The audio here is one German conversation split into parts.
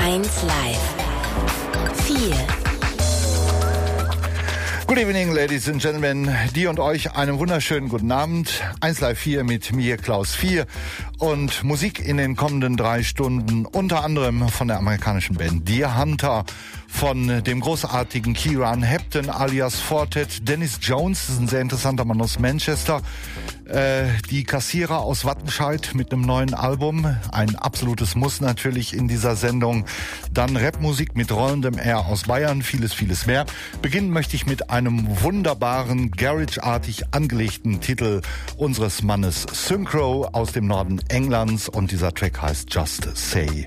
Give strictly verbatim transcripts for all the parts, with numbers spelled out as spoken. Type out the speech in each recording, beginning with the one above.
eins Live. vier. Good evening, ladies and gentlemen. Dir und euch einen wunderschönen guten Abend. eins Live vier mit mir, Klaus vier. Und Musik in den kommenden drei Stunden, unter anderem von der amerikanischen Band Deer Hunter, von dem großartigen Kieran Hepton alias Fortet, Dennis Jones, das ist ein sehr interessanter Mann aus Manchester, äh, die Kassierer aus Wattenscheid mit einem neuen Album, ein absolutes Muss natürlich in dieser Sendung, dann Rapmusik mit rollendem R aus Bayern, vieles, vieles mehr. Beginnen möchte ich mit einem wunderbaren, Garage-artig angelegten Titel unseres Mannes Synchro aus dem Norden Englands und dieser Track heißt Just Say.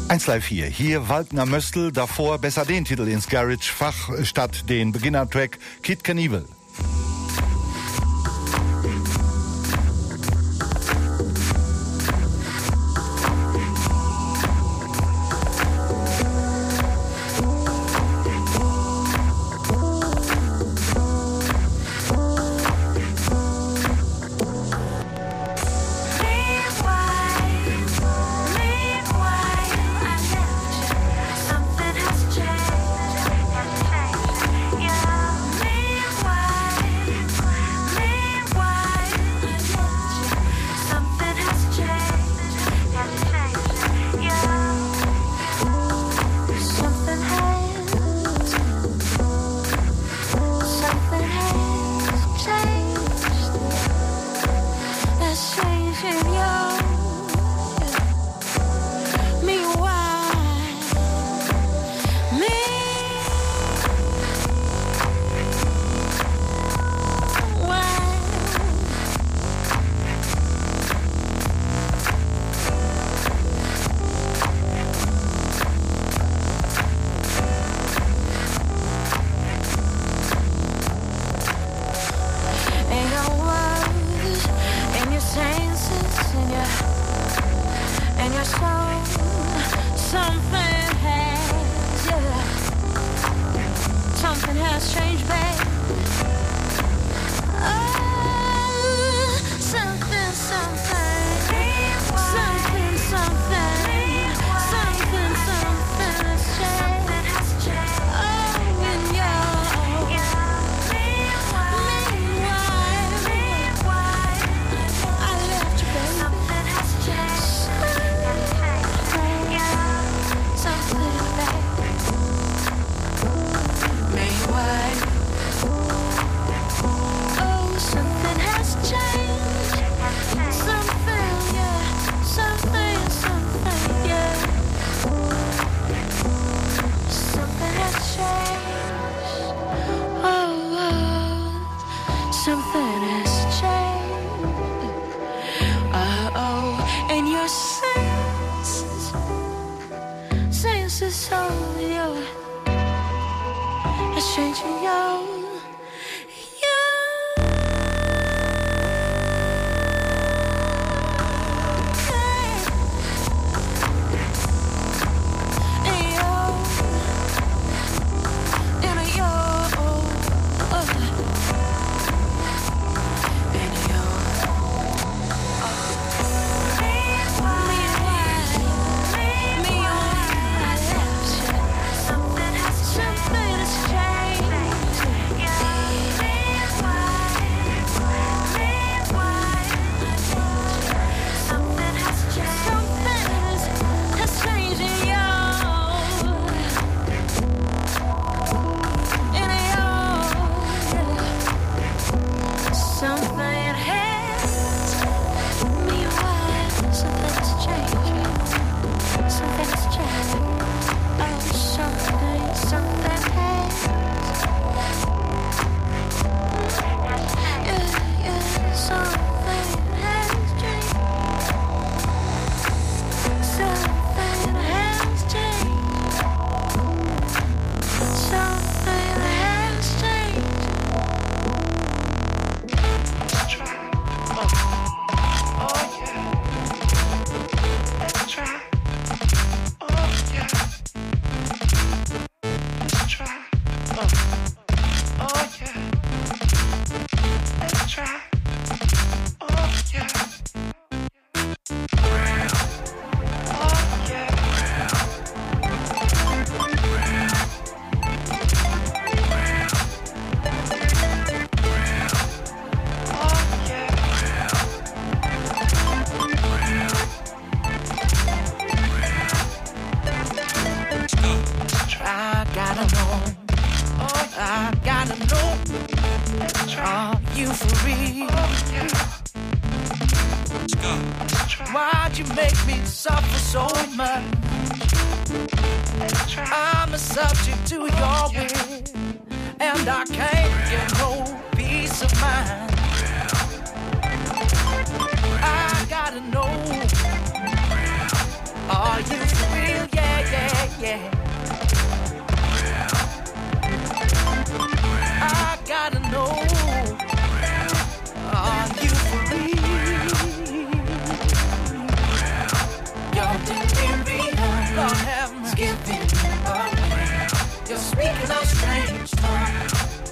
eins live vier, hier Waldner Möstl, davor besser den Titel ins Garage-Fach statt den Beginner-Track Kid Cannibal. Are you for real? Yeah. yeah. I gotta know, are you for real? Your delirium, Lord have mercy, giving away. You're speaking a strange tongue.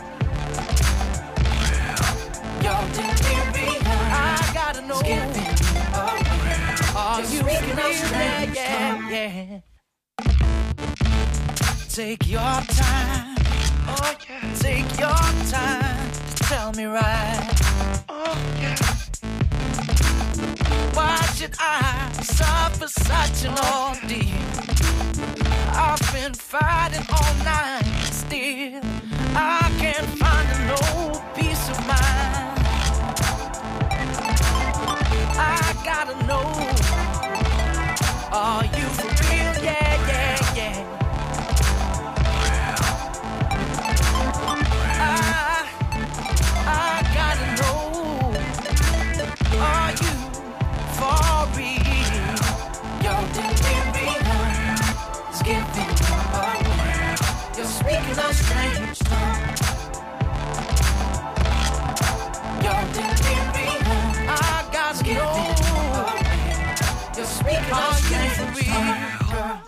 Your delirium, I gotta know, giving away. Are you speaking a strange tongue? Yeah, yeah. Take your time. Oh, yeah. Take your time to tell me right. Oh, yeah. Why should I suffer such an ordeal? I've been fighting all night still. I can't find no peace of mind. I gotta know, are you for real? Yeah, yeah, yeah. I gotta know, are you for real? Your delirium is giving away. You're speaking a strange tongue. Your delirium, I gotta know, you're speaking a strange tongue.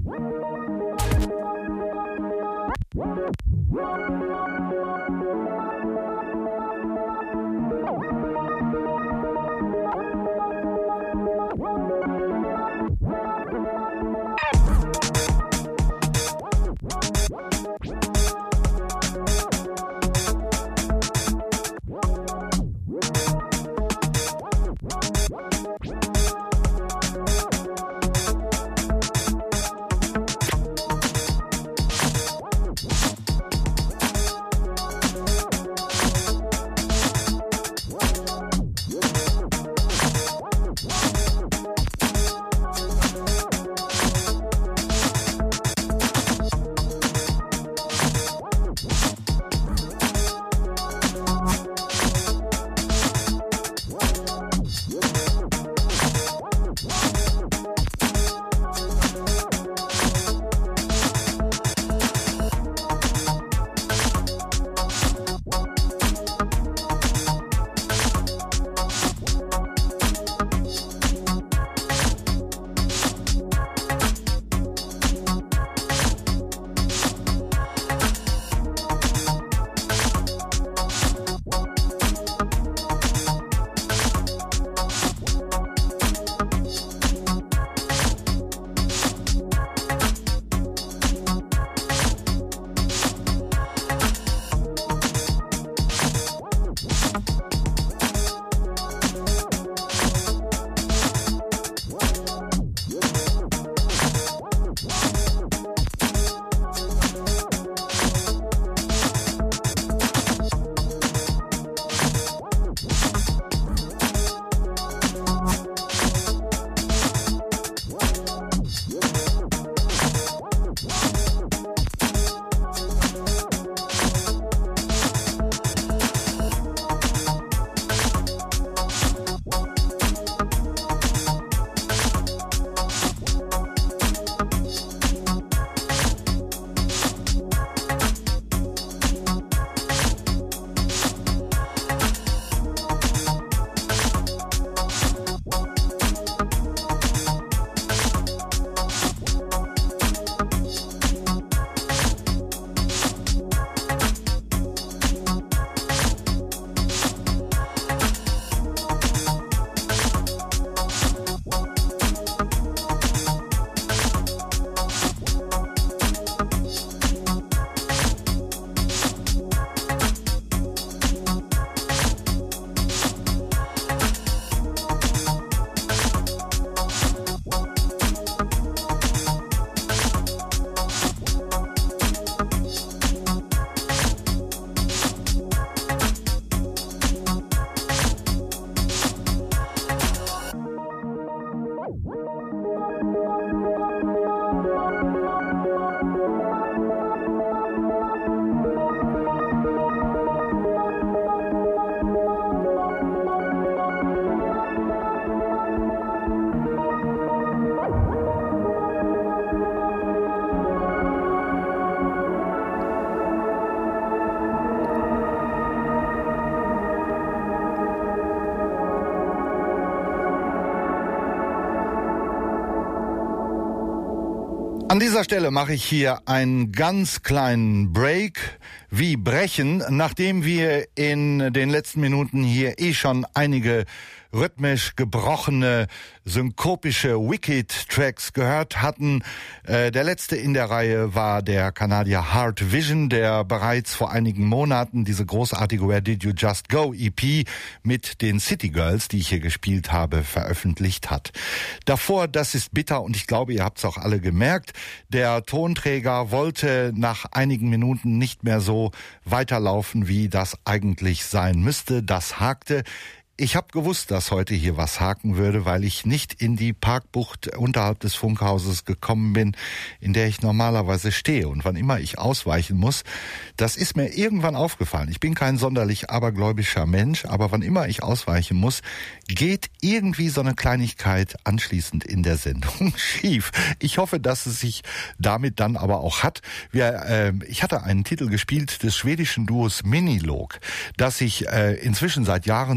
An dieser Stelle mache ich hier einen ganz kleinen Break, wie brechen, nachdem wir in den letzten Minuten hier eh schon einige rhythmisch gebrochene, synkopische Wicked-Tracks gehört hatten. Äh, der letzte in der Reihe war der Kanadier Hard Vision, der bereits vor einigen Monaten diese großartige Where Did You Just Go E P mit den City Girls, die ich hier gespielt habe, veröffentlicht hat. Davor, das ist bitter und ich glaube, ihr habt es auch alle gemerkt, der Tonträger wollte nach einigen Minuten nicht mehr so weiterlaufen, wie das eigentlich sein müsste. Das hakte. Ich habe gewusst, dass heute hier was haken würde, weil ich nicht in die Parkbucht unterhalb des Funkhauses gekommen bin, in der ich normalerweise stehe. Und wann immer ich ausweichen muss, das ist mir irgendwann aufgefallen. Ich bin kein sonderlich abergläubischer Mensch, aber wann immer ich ausweichen muss, geht irgendwie so eine Kleinigkeit anschließend in der Sendung schief. Ich hoffe, dass es sich damit dann aber auch hat. Wir, äh, ich hatte einen Titel gespielt des schwedischen Duos Minilog, das sich äh, inzwischen seit Jahren schon von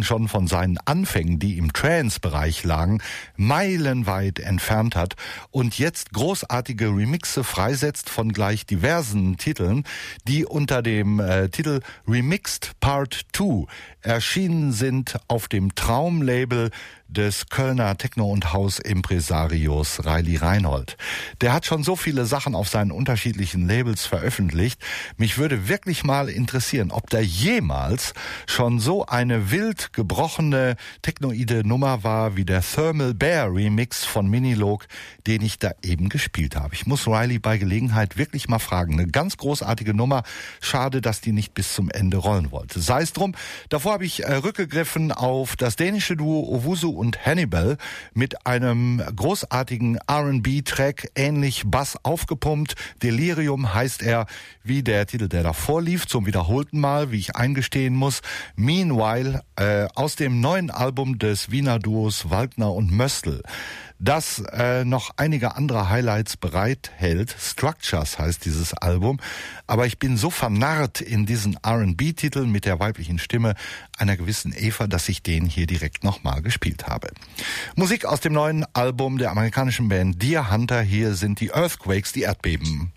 seinen Anfängen, die im Trance-Bereich lagen, meilenweit entfernt hat und jetzt großartige Remixe freisetzt von gleich diversen Titeln, die unter dem äh, Titel Remixed Part zwei erschienen sind auf dem Traumlabel des Kölner Techno- und House-Impresarios Reilly Reinhold. Der hat schon so viele Sachen auf seinen unterschiedlichen Labels veröffentlicht. Mich würde wirklich mal interessieren, ob da jemals schon so eine wild gebrochene technoide Nummer war wie der Thermal Bear Remix von Minilog, den ich da eben gespielt habe. Ich muss Reilly bei Gelegenheit wirklich mal fragen. Eine ganz großartige Nummer. Schade, dass die nicht bis zum Ende rollen wollte. Sei es drum. Davor habe ich äh, rückgegriffen auf das dänische Duo Owusu und Hannibal mit einem großartigen R and B-Track, ähnlich Bass aufgepumpt. Delirium heißt er, wie der Titel, der davor lief, zum wiederholten Mal, wie ich eingestehen muss. Meanwhile, äh, aus dem neuen Album des Wiener Duos Waldner und Möstl, das äh, noch einige andere Highlights bereithält. Structures heißt dieses Album. Aber ich bin so vernarrt in diesen R and B-Titel mit der weiblichen Stimme einer gewissen Eva, dass ich den hier direkt nochmal gespielt habe. Musik aus dem neuen Album der amerikanischen Band Deer Hunter. Hier sind die Earthquakes, die Erdbeben.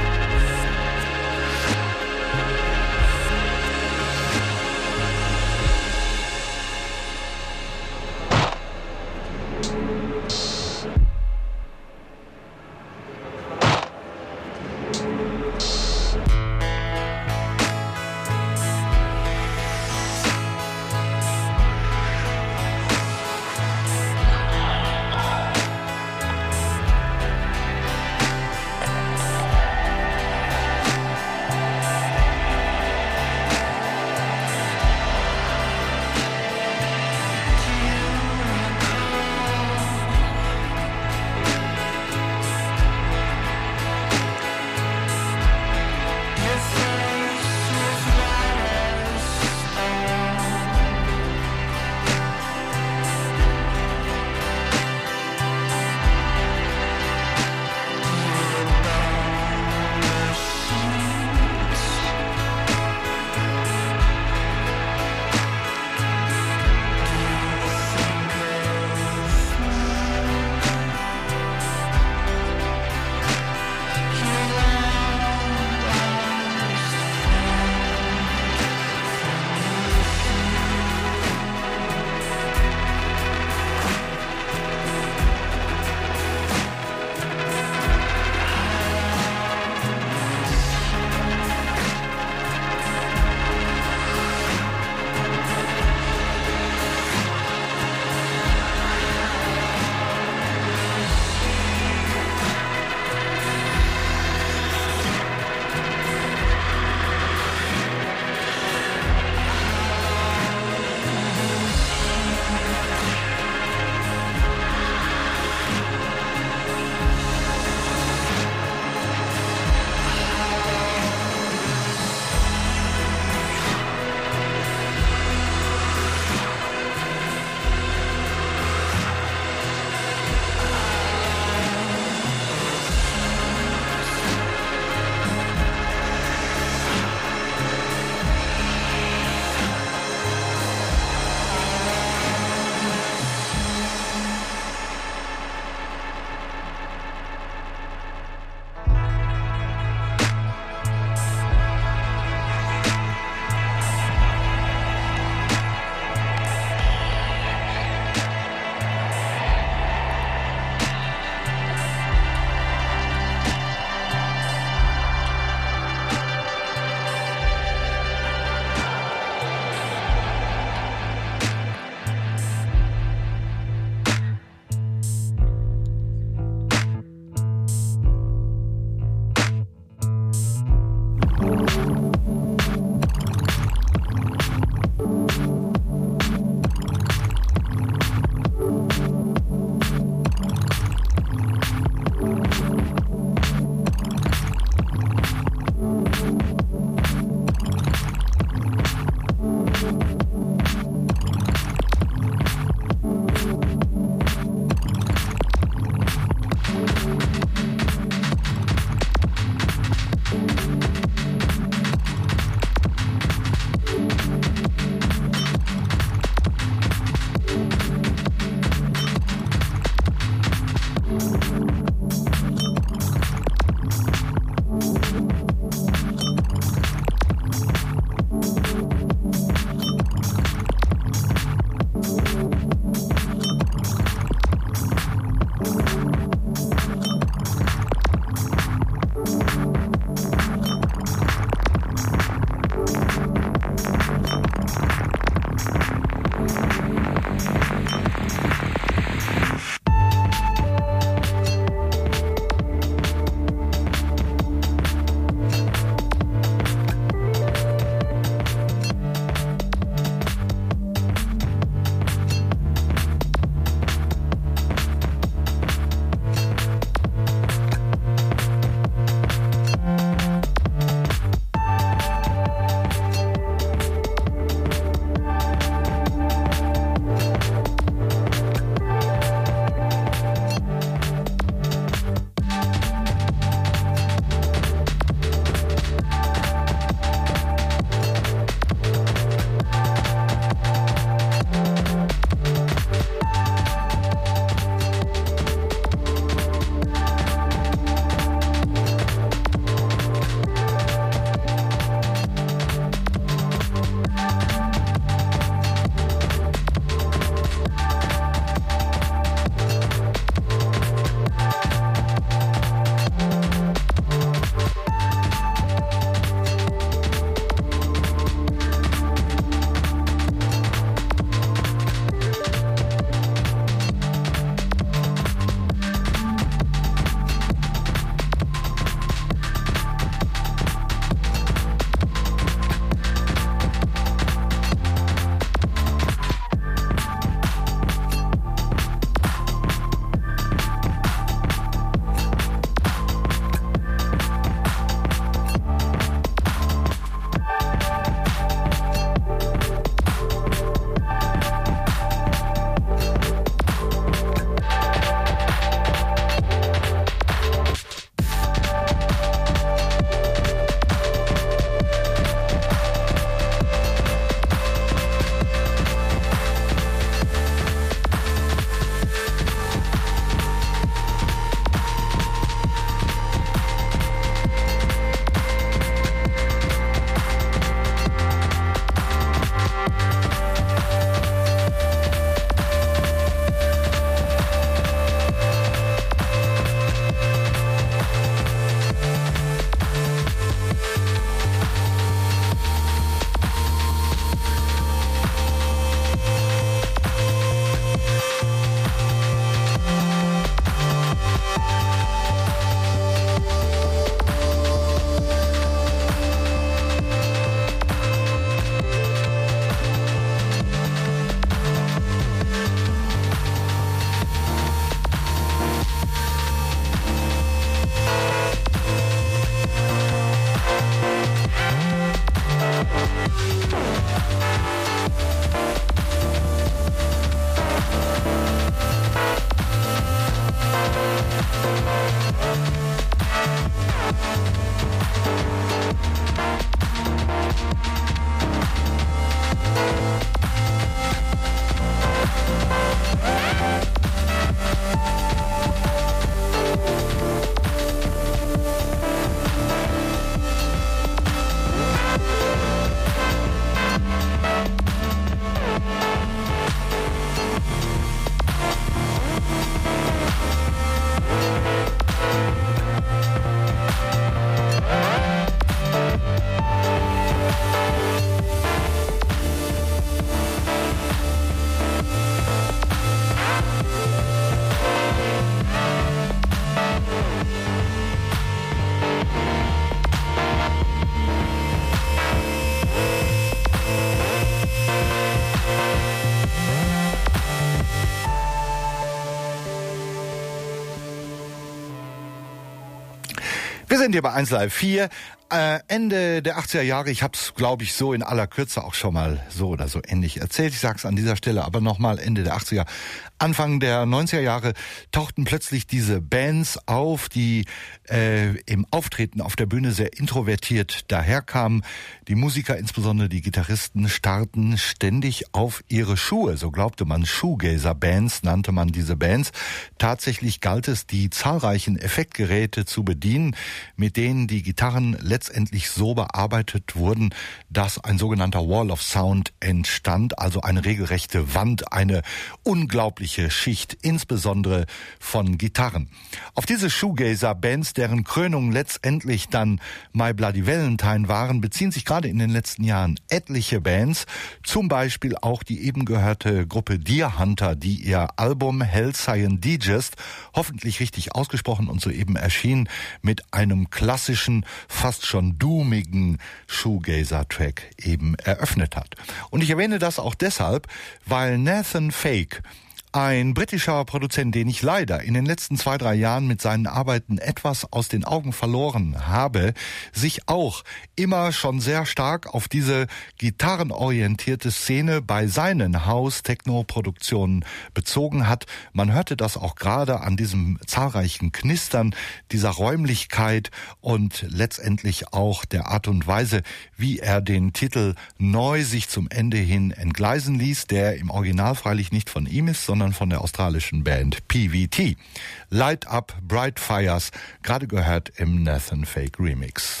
Wir sind hier bei eins Live vier. Äh, Ende der achtziger Jahre, ich habe es, glaube ich, so in aller Kürze auch schon mal so oder so ähnlich erzählt. Ich sage es an dieser Stelle aber nochmal, Ende der achtziger, Anfang der neunziger Jahre tauchten plötzlich diese Bands auf, die äh, im Auftreten auf der Bühne sehr introvertiert daherkamen. Die Musiker, insbesondere die Gitarristen, starrten ständig auf ihre Schuhe. So glaubte man, Shoegazer-Bands nannte man diese Bands. Tatsächlich galt es, die zahlreichen Effektgeräte zu bedienen, mit denen die Gitarren letztendlich so bearbeitet wurden, dass ein sogenannter Wall of Sound entstand, also eine regelrechte Wand, eine unglaubliche Schicht, insbesondere von Gitarren. Auf diese Shoegazer-Bands, deren Krönung letztendlich dann My Bloody Valentine waren, beziehen sich gerade in den letzten Jahren etliche Bands, zum Beispiel auch die eben gehörte Gruppe Deer Hunter, die ihr Album Halcyon Digest, hoffentlich richtig ausgesprochen und soeben erschienen, mit einem klassischen, fast schon doomigen Shoegazer-Track eben eröffnet hat. Und ich erwähne das auch deshalb, weil Nathan Fake, ein britischer Produzent, den ich leider in den letzten zwei, drei Jahren mit seinen Arbeiten etwas aus den Augen verloren habe, sich auch immer schon sehr stark auf diese gitarrenorientierte Szene bei seinen House-Techno-Produktionen bezogen hat. Man hörte das auch gerade an diesem zahlreichen Knistern dieser Räumlichkeit und letztendlich auch der Art und Weise, wie er den Titel neu sich zum Ende hin entgleisen ließ, der im Original freilich nicht von ihm ist, sondern von der australischen Band P V T. Light Up Bright Fires, gerade gehört im Nathan Fake Remix.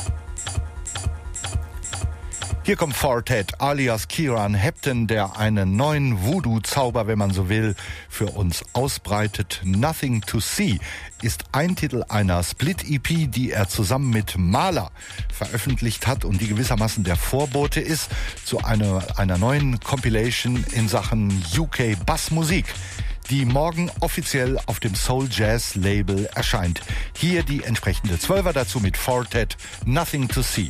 Hier kommt Fortet alias Kieran Hepton, der einen neuen Voodoo-Zauber, wenn man so will, für uns ausbreitet. Nothing to See ist ein Titel einer Split-E P, die er zusammen mit Mahler veröffentlicht hat und die gewissermaßen der Vorbote ist zu einer, einer neuen Compilation in Sachen U K-Bassmusik, die morgen offiziell auf dem Soul Jazz Label erscheint. Hier die entsprechende Zwölfer dazu mit Fortet, Nothing to See.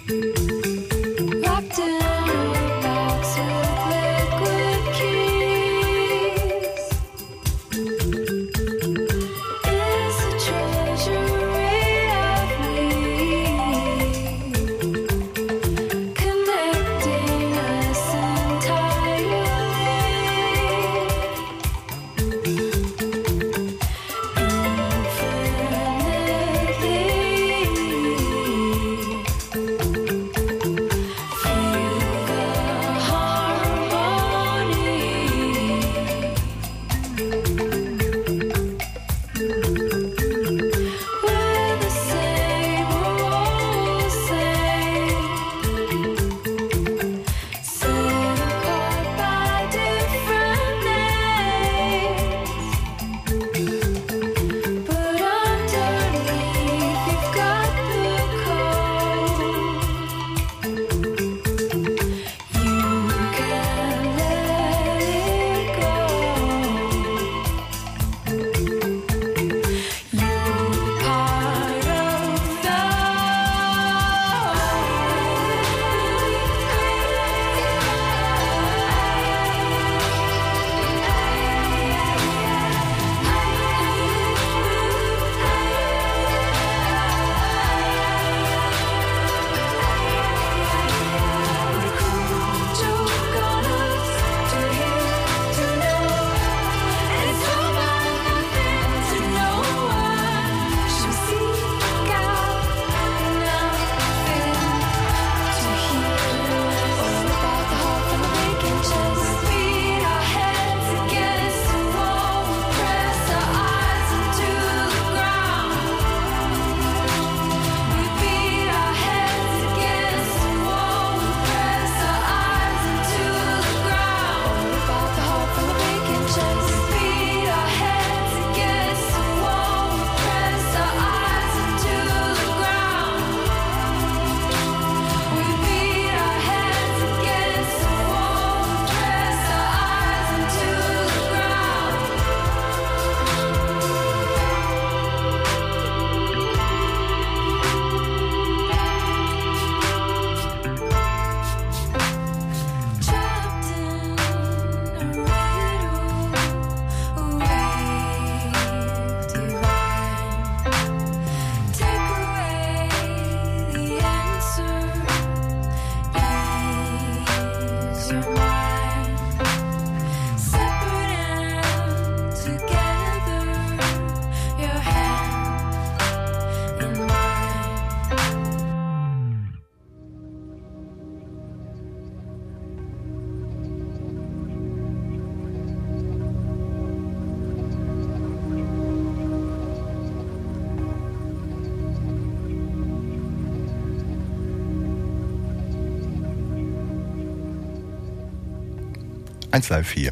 eins Live vier.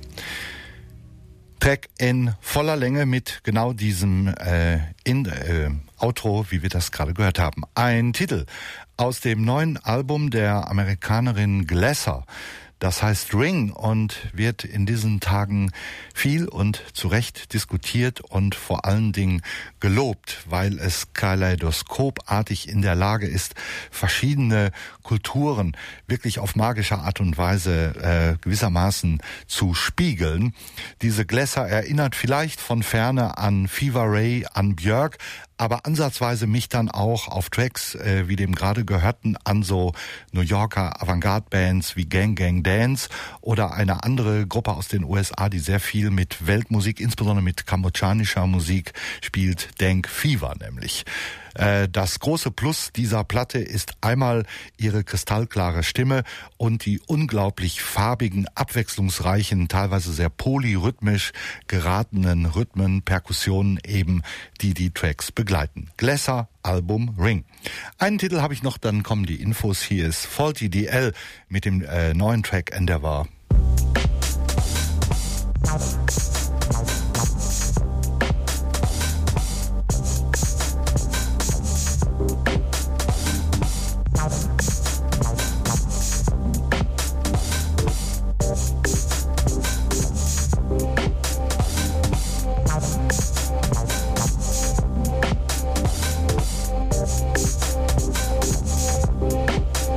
Track in voller Länge mit genau diesem äh, in, äh, Outro, wie wir das gerade gehört haben. Ein Titel aus dem neuen Album der Amerikanerin Gläser. Das heißt Ring und wird in diesen Tagen viel und zu Recht diskutiert und vor allen Dingen gelobt, weil es kaleidoskopartig in der Lage ist, verschiedene Kulturen wirklich auf magische Art und Weise äh, gewissermaßen zu spiegeln. Diese Gläser erinnert vielleicht von Ferne an Fever Ray, an Björk, aber ansatzweise mich dann auch auf Tracks äh, wie dem gerade gehörten an so New Yorker Avantgarde-Bands wie Gang Gang Dance oder eine andere Gruppe aus den U S A, die sehr viel mit Weltmusik, insbesondere mit kambodschanischer Musik spielt, Dank Fever nämlich. Das große Plus dieser Platte ist einmal ihre kristallklare Stimme und die unglaublich farbigen, abwechslungsreichen, teilweise sehr polyrhythmisch geratenen Rhythmen, Perkussionen eben, die die Tracks begleiten. Gläser, Album Ring. Einen Titel habe ich noch, dann kommen die Infos. Hier ist Faulty D L mit dem äh, neuen Track Endeavor. We'll be right back.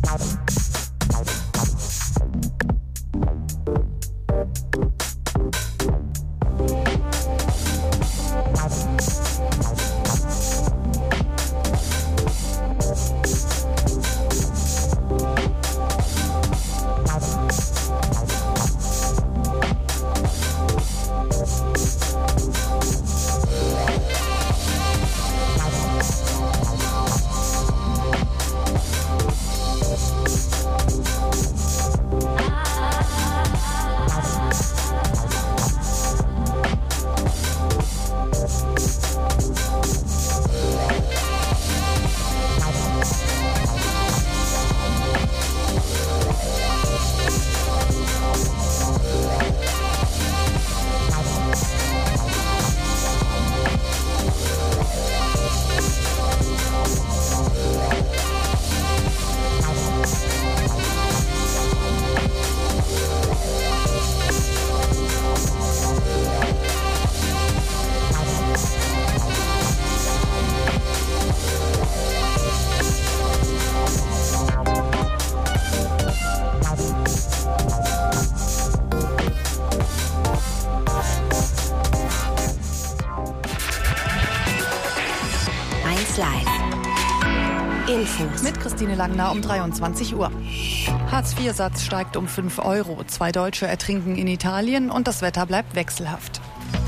Infos. Mit Christine Langner um dreiundzwanzig Uhr. Hartz vier Satz steigt um fünf Euro. Zwei Deutsche ertrinken in Italien und das Wetter bleibt wechselhaft.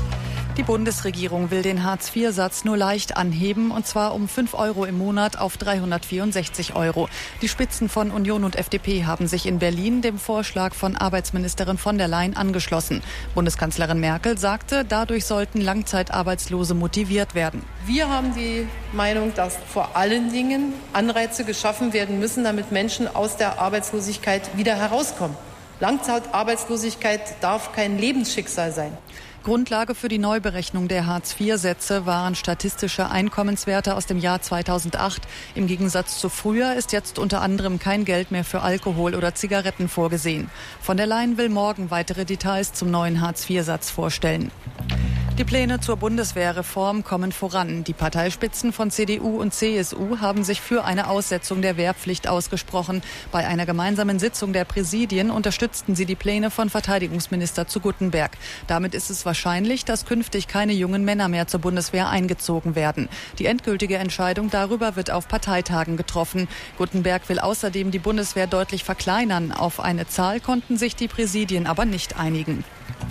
Die Bundesregierung will den Hartz vier Satz nur leicht anheben, und zwar um fünf Euro im Monat auf dreihundertvierundsechzig Euro. Die Spitzen von Union und F D P haben sich in Berlin dem Vorschlag von Arbeitsministerin von der Leyen angeschlossen. Bundeskanzlerin Merkel sagte, dadurch sollten Langzeitarbeitslose motiviert werden. Wir haben die Meinung, dass vor allen Dingen Anreize geschaffen werden müssen, damit Menschen aus der Arbeitslosigkeit wieder herauskommen. Langzeitarbeitslosigkeit darf kein Lebensschicksal sein. Grundlage für die Neuberechnung der Hartz vier Sätze waren statistische Einkommenswerte aus dem Jahr zweitausendacht. Im Gegensatz zu früher ist jetzt unter anderem kein Geld mehr für Alkohol oder Zigaretten vorgesehen. Von der Leyen will morgen weitere Details zum neuen Hartz vier Satz vorstellen. Die Pläne zur Bundeswehrreform kommen voran. Die Parteispitzen von C D U und C S U haben sich für eine Aussetzung der Wehrpflicht ausgesprochen. Bei einer gemeinsamen Sitzung der Präsidien unterstützten sie die Pläne von Verteidigungsminister zu Guttenberg. Damit ist es wahrscheinlich, dass künftig keine jungen Männer mehr zur Bundeswehr eingezogen werden. Die endgültige Entscheidung darüber wird auf Parteitagen getroffen. Guttenberg will außerdem die Bundeswehr deutlich verkleinern. Auf eine Zahl konnten sich die Präsidien aber nicht einigen.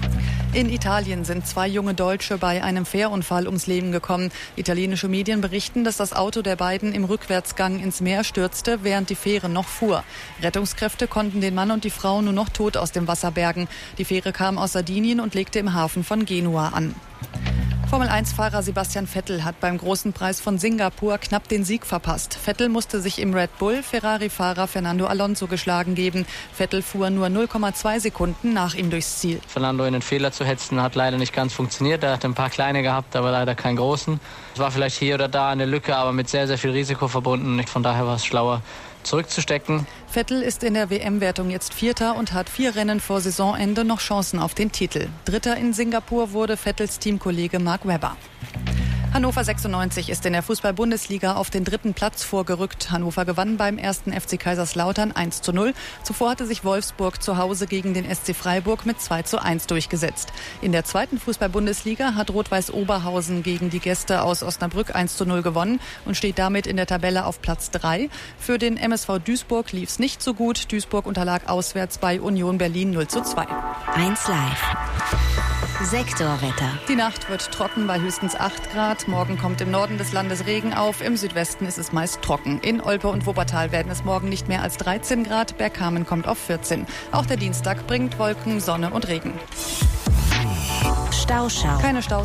In Italien sind zwei junge Deutsche bei einem Fährunfall ums Leben gekommen. Italienische Medien berichten, dass das Auto der beiden im Rückwärtsgang ins Meer stürzte, während die Fähre noch fuhr. Rettungskräfte konnten den Mann und die Frau nur noch tot aus dem Wasser bergen. Die Fähre kam aus Sardinien und legte im Hafen von Genua an. Formel eins Fahrer Sebastian Vettel hat beim Großen Preis von Singapur knapp den Sieg verpasst. Vettel musste sich im Red Bull Ferrari-Fahrer Fernando Alonso geschlagen geben. Vettel fuhr nur null Komma zwei Sekunden nach ihm durchs Ziel. Fernando in den Fehler zu hetzen hat leider nicht ganz funktioniert. Er hat ein paar kleine gehabt, aber leider keinen großen. Es war vielleicht hier oder da eine Lücke, aber mit sehr, sehr viel Risiko verbunden. Von daher war es schlauer, zurückzustecken. Vettel ist in der W M-Wertung jetzt Vierter und hat vier Rennen vor Saisonende noch Chancen auf den Titel. Dritter in Singapur wurde Vettels Teamkollege Mark Webber. Hannover sechsundneunzig ist in der Fußball-Bundesliga auf den dritten Platz vorgerückt. Hannover gewann beim ersten F C Kaiserslautern eins zu null. Zuvor hatte sich Wolfsburg zu Hause gegen den S C Freiburg mit zwei zu eins durchgesetzt. In der zweiten Fußball-Bundesliga hat Rot-Weiß Oberhausen gegen die Gäste aus Osnabrück eins zu null gewonnen und steht damit in der Tabelle auf Platz drei. Für den M S V Duisburg lief es nicht so gut. Duisburg unterlag auswärts bei Union Berlin null zu zwei. eins Live. Sektorwetter. Die Nacht wird trocken bei höchstens acht Grad. Morgen kommt im Norden des Landes Regen auf. Im Südwesten ist es meist trocken. In Olpe und Wuppertal werden es morgen nicht mehr als dreizehn Grad. Bergkamen kommt auf vierzehn. Auch der Dienstag bringt Wolken, Sonne und Regen. Stauschau. Keine Staus.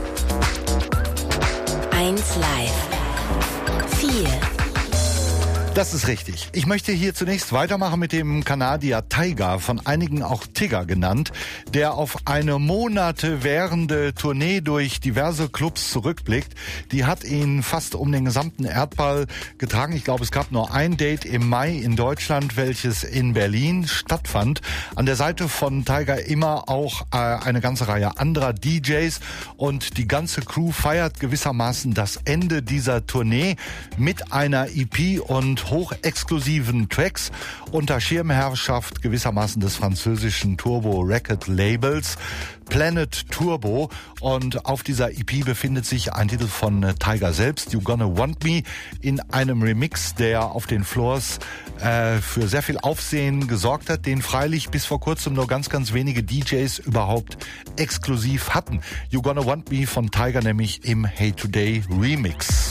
eins Live. vier. Das ist richtig. Ich möchte hier zunächst weitermachen mit dem Kanadier Tyga, von einigen auch Tigger genannt, der auf eine Monate währende Tournee durch diverse Clubs zurückblickt. Die hat ihn fast um den gesamten Erdball getragen. Ich glaube, es gab nur ein Date im Mai in Deutschland, welches in Berlin stattfand. An der Seite von Tyga immer auch äh, eine ganze Reihe anderer D Js, und die ganze Crew feiert gewissermaßen das Ende dieser Tournee mit einer E P und hochexklusiven Tracks unter Schirmherrschaft gewissermaßen des französischen Turbo Record Labels Planet Turbo. Und auf dieser E P befindet sich ein Titel von Tyga selbst, You Gonna Want Me, in einem Remix, der auf den Floors äh, für sehr viel Aufsehen gesorgt hat, den freilich bis vor kurzem nur ganz, ganz wenige D Js überhaupt exklusiv hatten. You Gonna Want Me von Tyga nämlich im Hey Today Remix.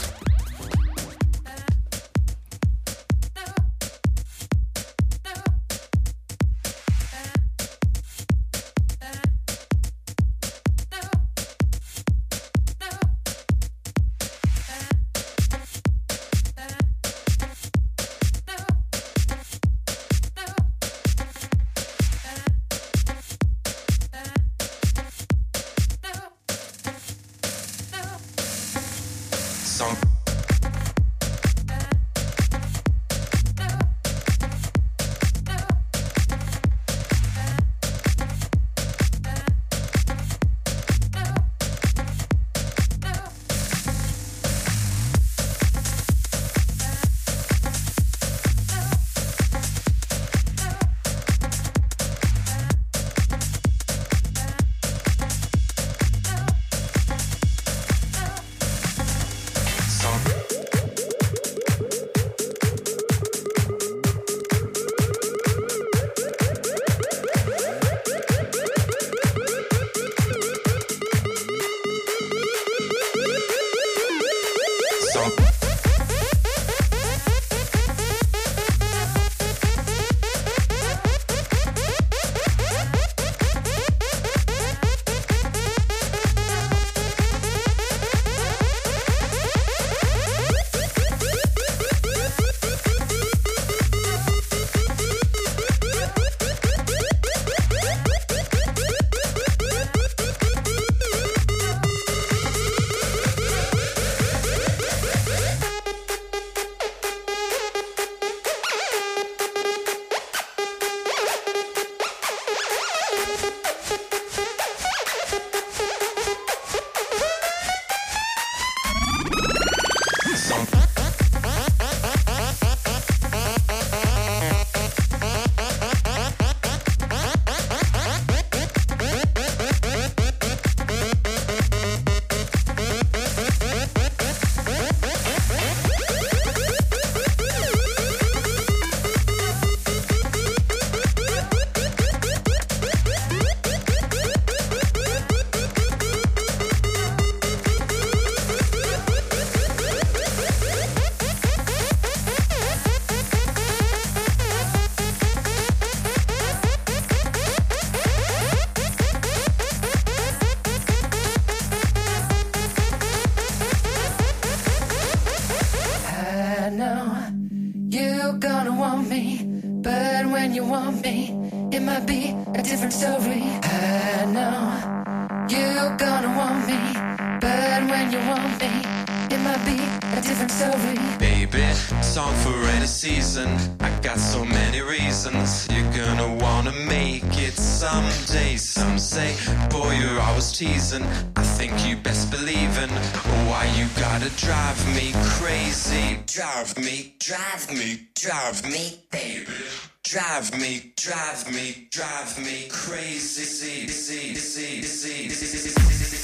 Teasing, I think you best believe in why you gotta drive me crazy. Drive me, drive me, drive me, baby. Drive me, drive me, drive me crazy. See, see, see, see, see, see.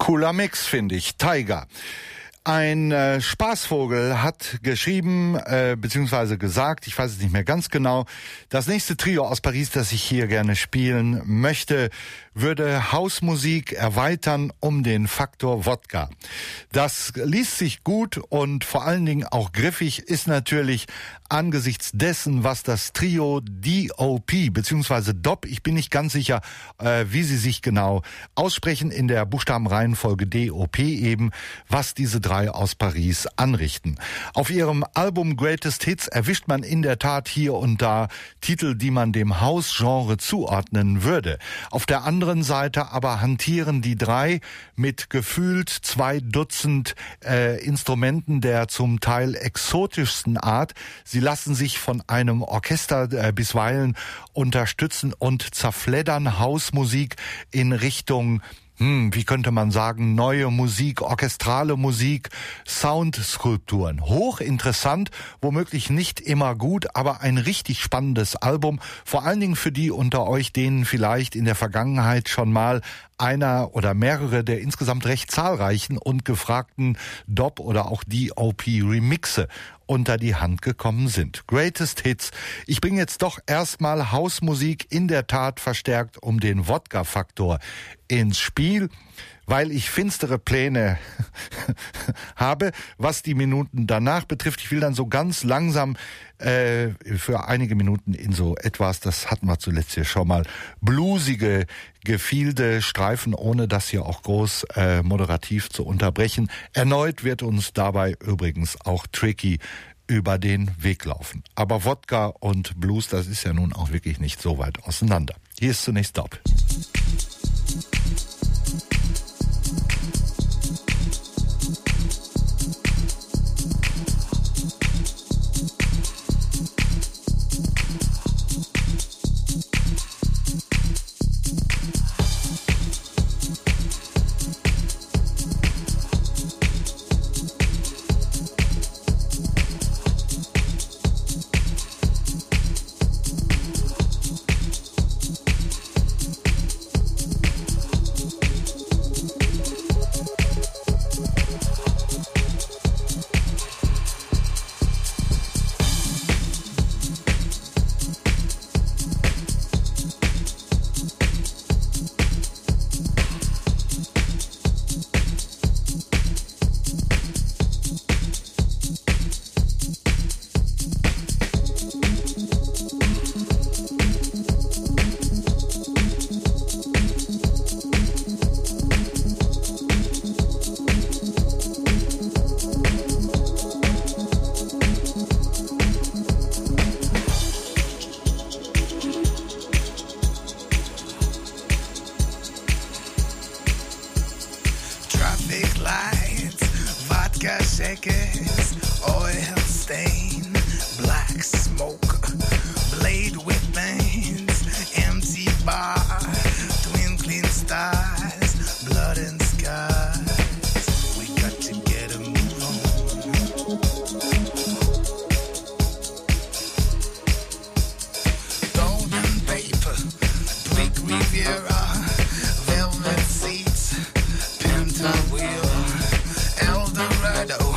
Cooler Mix, finde ich. Tiger. Ein äh, Spaßvogel hat geschrieben, äh, beziehungsweise gesagt, ich weiß es nicht mehr ganz genau, das nächste Trio aus Paris, das ich hier gerne spielen möchte, würde Hausmusik erweitern um den Faktor Wodka. Das liest sich gut und vor allen Dingen auch griffig, ist natürlich angesichts dessen, was das Trio D O P beziehungsweise D O P, ich bin nicht ganz sicher, äh, wie sie sich genau aussprechen, in der Buchstabenreihenfolge D O P eben, was diese drei aus Paris anrichten. Auf ihrem Album Greatest Hits erwischt man in der Tat hier und da Titel, die man dem House-Genre zuordnen würde. Auf der anderen Seite aber hantieren die drei mit gefühlt zwei Dutzend äh, Instrumenten der zum Teil exotischsten Art. Sie lassen sich von einem Orchester äh, bisweilen unterstützen und zerfleddern Hausmusik in Richtung, hm, wie könnte man sagen, neue Musik, orchestrale Musik, Soundskulpturen. Hochinteressant, womöglich nicht immer gut, aber ein richtig spannendes Album. Vor allen Dingen für die unter euch, denen vielleicht in der Vergangenheit schon mal einer oder mehrere der insgesamt recht zahlreichen und gefragten D O P oder auch D O P Remixe unter die Hand gekommen sind. Greatest Hits. Ich bringe jetzt doch erstmal Hausmusik in der Tat verstärkt um den Wodka-Faktor ins Spiel, weil ich finstere Pläne habe, was die Minuten danach betrifft. Ich will dann so ganz langsam äh, für einige Minuten in so etwas, das hatten wir zuletzt hier schon mal, bluesige Gefilde streifen, ohne das hier auch groß äh, moderativ zu unterbrechen. Erneut wird uns dabei übrigens auch Tricky über den Weg laufen. Aber Wodka und Blues, das ist ja nun auch wirklich nicht so weit auseinander. Hier ist zunächst D O P.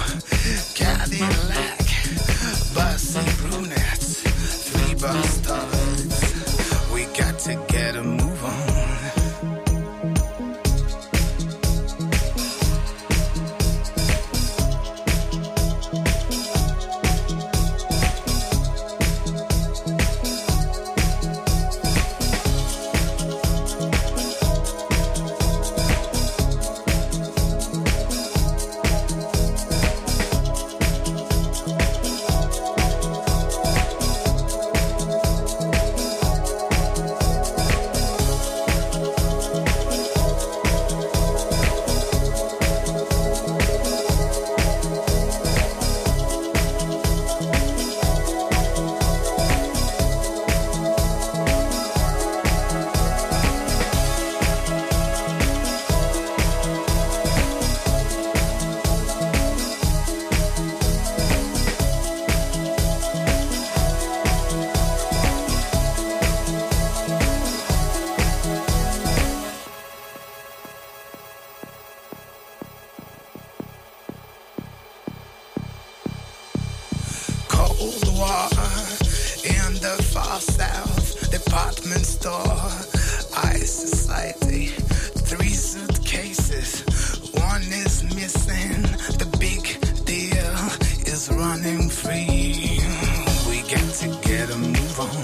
Cadillac, busty brunettes, three bus stars. Cold War in the far south, department store, high society, three suitcases, one is missing, the big deal is running free. We got to get a move on.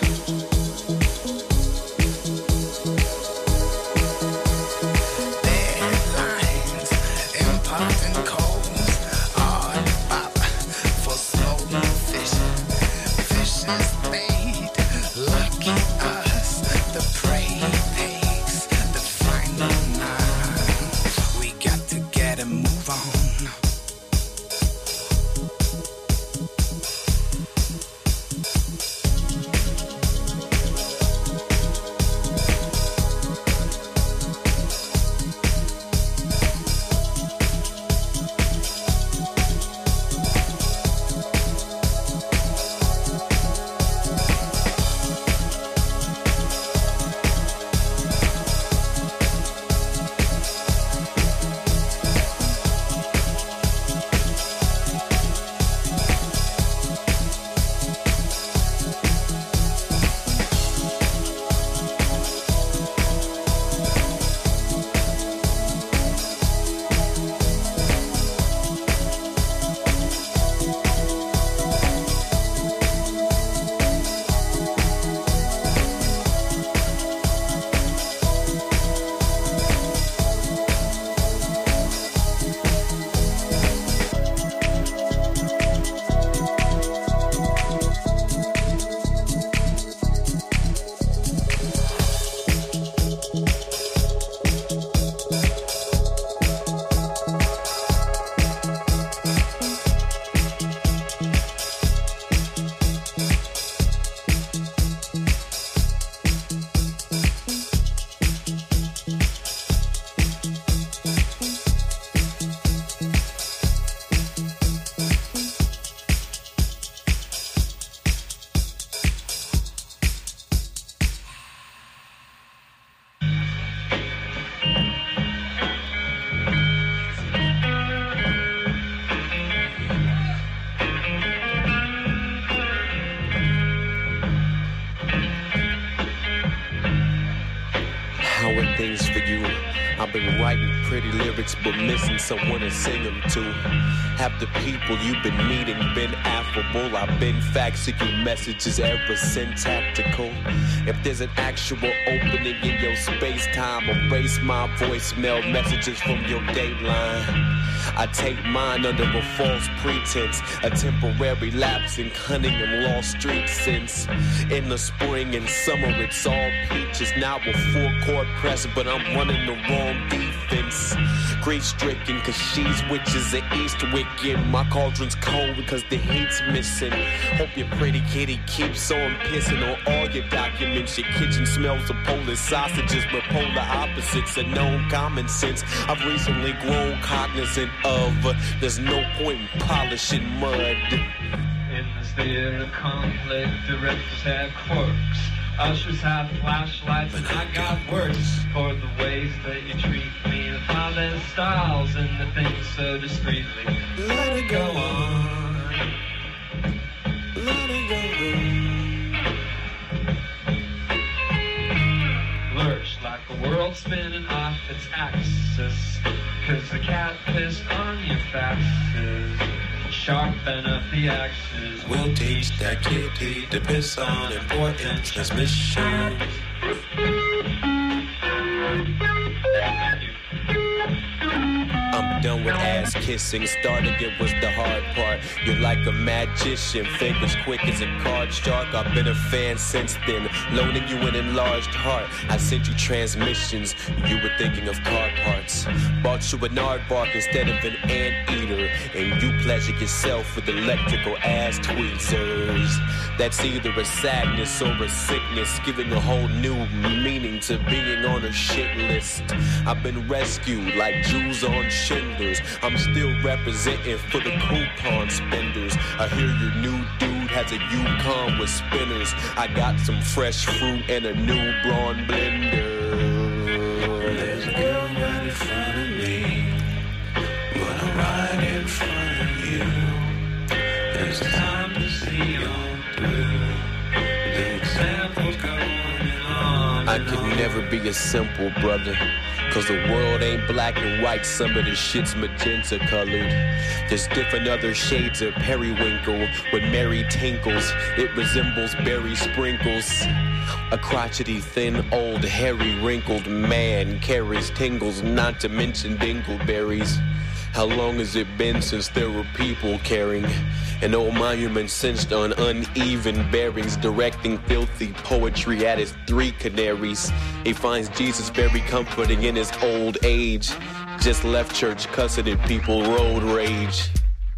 Pretty lyrics, but missing someone to sing them to. Have the people you've been meeting been affable? I've been faxing you messages ever syntactical. If there's an actual opening in your space-time, erase my voicemail messages from your dateline. I take mine under a false pretense, a temporary lapse in cunning and lost street sense. In the spring and summer, it's all peaches. Now a full-court press, but I'm running the wrong defense. Grief-stricken, cause she's witches at East Wicked. My cauldron's cold because the heat's missing. Hope your pretty kitty keeps on pissing on all your documents. Your kitchen smells of Polish sausages, but polar opposites are known common sense. I've recently grown cognizant of uh, there's no point in polishing mud. In this theater of conflict, directors have quirks. Ushers have flashlights, and I got worse for the ways that you treat me, the violent styles and the things so discreetly. Let it go on. Let it go on. Lurch like a world spinning off its axis, cause the cat pissed on your faxes. Sharpen up the axes. We'll teach that kitty to piss on important transmissions. I'm done with ass kissing. Starting it was the hard part. You're like a magician, fingers quick as a card shark. I've been a fan since then, loaning you an enlarged heart. I sent you transmissions, you were thinking of car parts. Bought you an aardvark instead of an anteater, and you pleasure yourself with electrical ass tweezers. That's either a sadness or a sickness, giving a whole new meaning to being on a shit list. I've been rescued like Jews on Schindler's. I'm still representing for the coupon spenders. I hear your new dude has a Yukon with spinners. I got some fresh fruit and a new brawn blender. There's a girl right in front of me, but I'm right in front of you. There's time to say God could never be a simple brother. Cause the world ain't black and white, some of the shit's magenta colored. There's different other shades of periwinkle. When Mary tinkles, it resembles berry sprinkles. A crotchety, thin, old, hairy, wrinkled man carries tingles, not to mention dingleberries. How long has it been since there were people carrying an old monument cinched on uneven bearings, directing filthy poetry at his three canaries? He finds Jesus very comforting in his old age. Just left church cussing at people, road rage.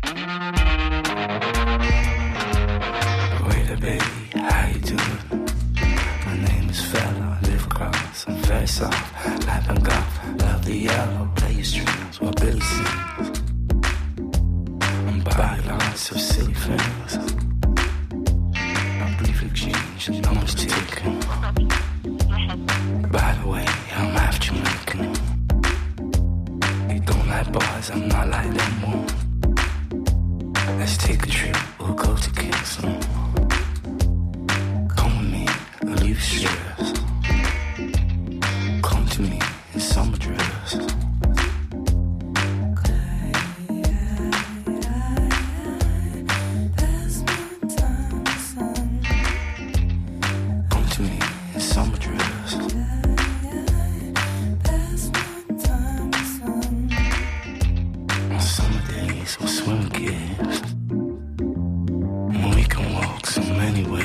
Wait a baby, how you doing? My name is Fella, I live across, I'm very soft, life and golf, love the yellow, play your strings while Billy sings. I'm by lots of silly things. A brief exchange, and numbers taken. By the way, I'm half Jamaican. You don't like boys, I'm not like them one. Let's take a trip, we'll go to Kingston. Come with me, I'll leave you stress. Come to me in summer dress. Come to me in summer dress. On summer days we'll swim kids. And we can walk so many ways.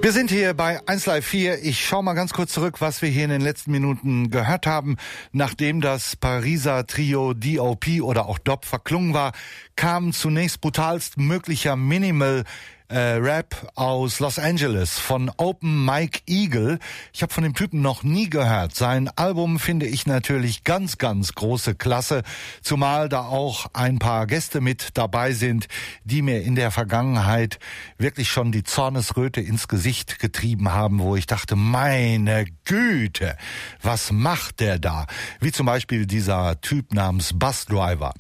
Wir sind hier bei eins Live vier. Ich schaue mal ganz kurz zurück, was wir hier in den letzten Minuten gehört haben. Nachdem das Pariser Trio D O P oder auch D O P verklungen war, kam zunächst brutalst möglicher Minimal Äh, Rap aus Los Angeles von Open Mike Eagle. Ich habe von dem Typen noch nie gehört. Sein Album finde ich natürlich ganz, ganz große Klasse, zumal da auch ein paar Gäste mit dabei sind, die mir in der Vergangenheit wirklich schon die Zornesröte ins Gesicht getrieben haben, wo ich dachte, meine Güte, was macht der da? Wie zum Beispiel dieser Typ namens Bus Driver.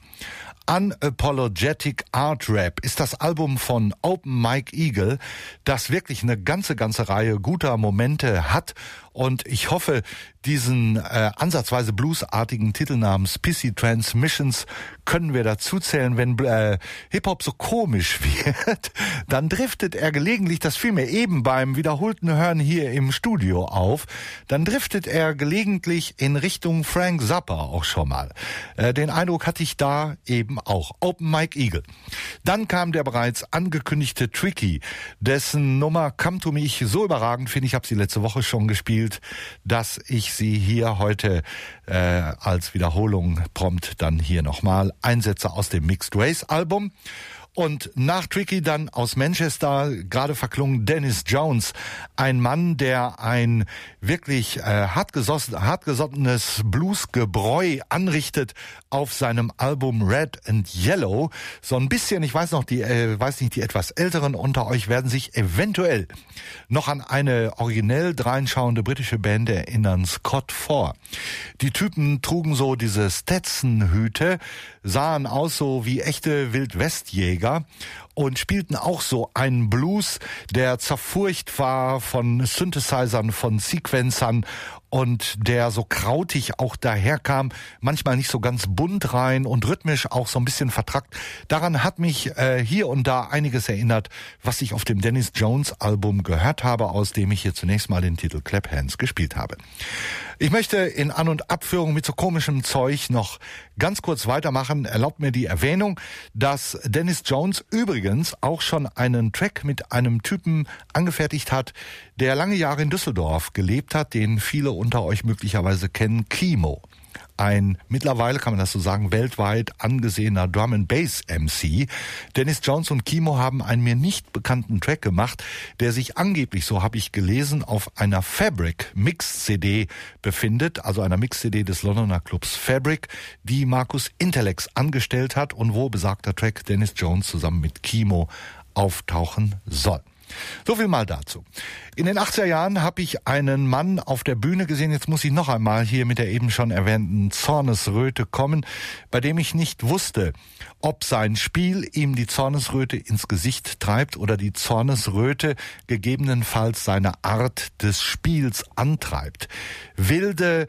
Unapologetic Art Rap ist das Album von Open Mike Eagle, das wirklich eine ganze, ganze Reihe guter Momente hat. Und ich hoffe, diesen äh, ansatzweise bluesartigen Titel namens Pissy Transmissions können wir dazu zählen. Wenn äh, Hip-Hop so komisch wird, dann driftet er gelegentlich, das fiel mir eben beim wiederholten Hören hier im Studio auf, dann driftet er gelegentlich in Richtung Frank Zappa auch schon mal. Äh, den Eindruck hatte ich da eben auch. Open Mike Eagle. Dann kam der bereits angekündigte Tricky, dessen Nummer Come to Me ich so überragend finde, ich habe sie letzte Woche schon gespielt, dass ich sie hier heute äh, als Wiederholung prompt dann hier nochmal einsetze aus dem Mixed Race Album. Und nach Tricky dann aus Manchester, gerade verklungen, Dennis Jones. Ein Mann, der ein wirklich äh, hartgesossen, hartgesottenes Bluesgebräu anrichtet auf seinem Album Red and Yellow. So ein bisschen, ich weiß noch, die, äh, weiß nicht, die etwas Älteren unter euch werden sich eventuell noch an eine originell dreinschauende britische Band erinnern, Scott Four. Die Typen trugen so diese Stetson-Hüte, sahen aus so wie echte Wildwestjäger und spielten auch so einen Blues, der zerfurcht war von Synthesizern, von Sequencern und der so krautig auch daherkam, manchmal nicht so ganz bunt rein und rhythmisch auch so ein bisschen vertrackt. Daran hat mich äh, hier und da einiges erinnert, was ich auf dem Dennis Jones Album gehört habe, aus dem ich hier zunächst mal den Titel Clap Hands gespielt habe. Ich möchte in An- und Abführung mit so komischem Zeug noch ganz kurz weitermachen. Erlaubt mir die Erwähnung, dass Dennis Jones übrigens auch schon einen Track mit einem Typen angefertigt hat, der lange Jahre in Düsseldorf gelebt hat, den viele unter euch möglicherweise kennen, Kimo. Ein mittlerweile, kann man das so sagen, weltweit angesehener Drum-and-Bass-M C. Dennis Jones und Kimo haben einen mir nicht bekannten Track gemacht, der sich angeblich, so habe ich gelesen, auf einer Fabric-Mix-C D befindet, also einer Mix-C D des Londoner Clubs Fabric, die Markus Intelex angestellt hat und wo besagter Track Dennis Jones zusammen mit Kimo auftauchen soll. So viel mal dazu. In den achtziger Jahren habe ich einen Mann auf der Bühne gesehen, jetzt muss ich noch einmal hier mit der eben schon erwähnten Zornesröte kommen, bei dem ich nicht wusste, ob sein Spiel ihm die Zornesröte ins Gesicht treibt oder die Zornesröte gegebenenfalls seine Art des Spiels antreibt. Wilde,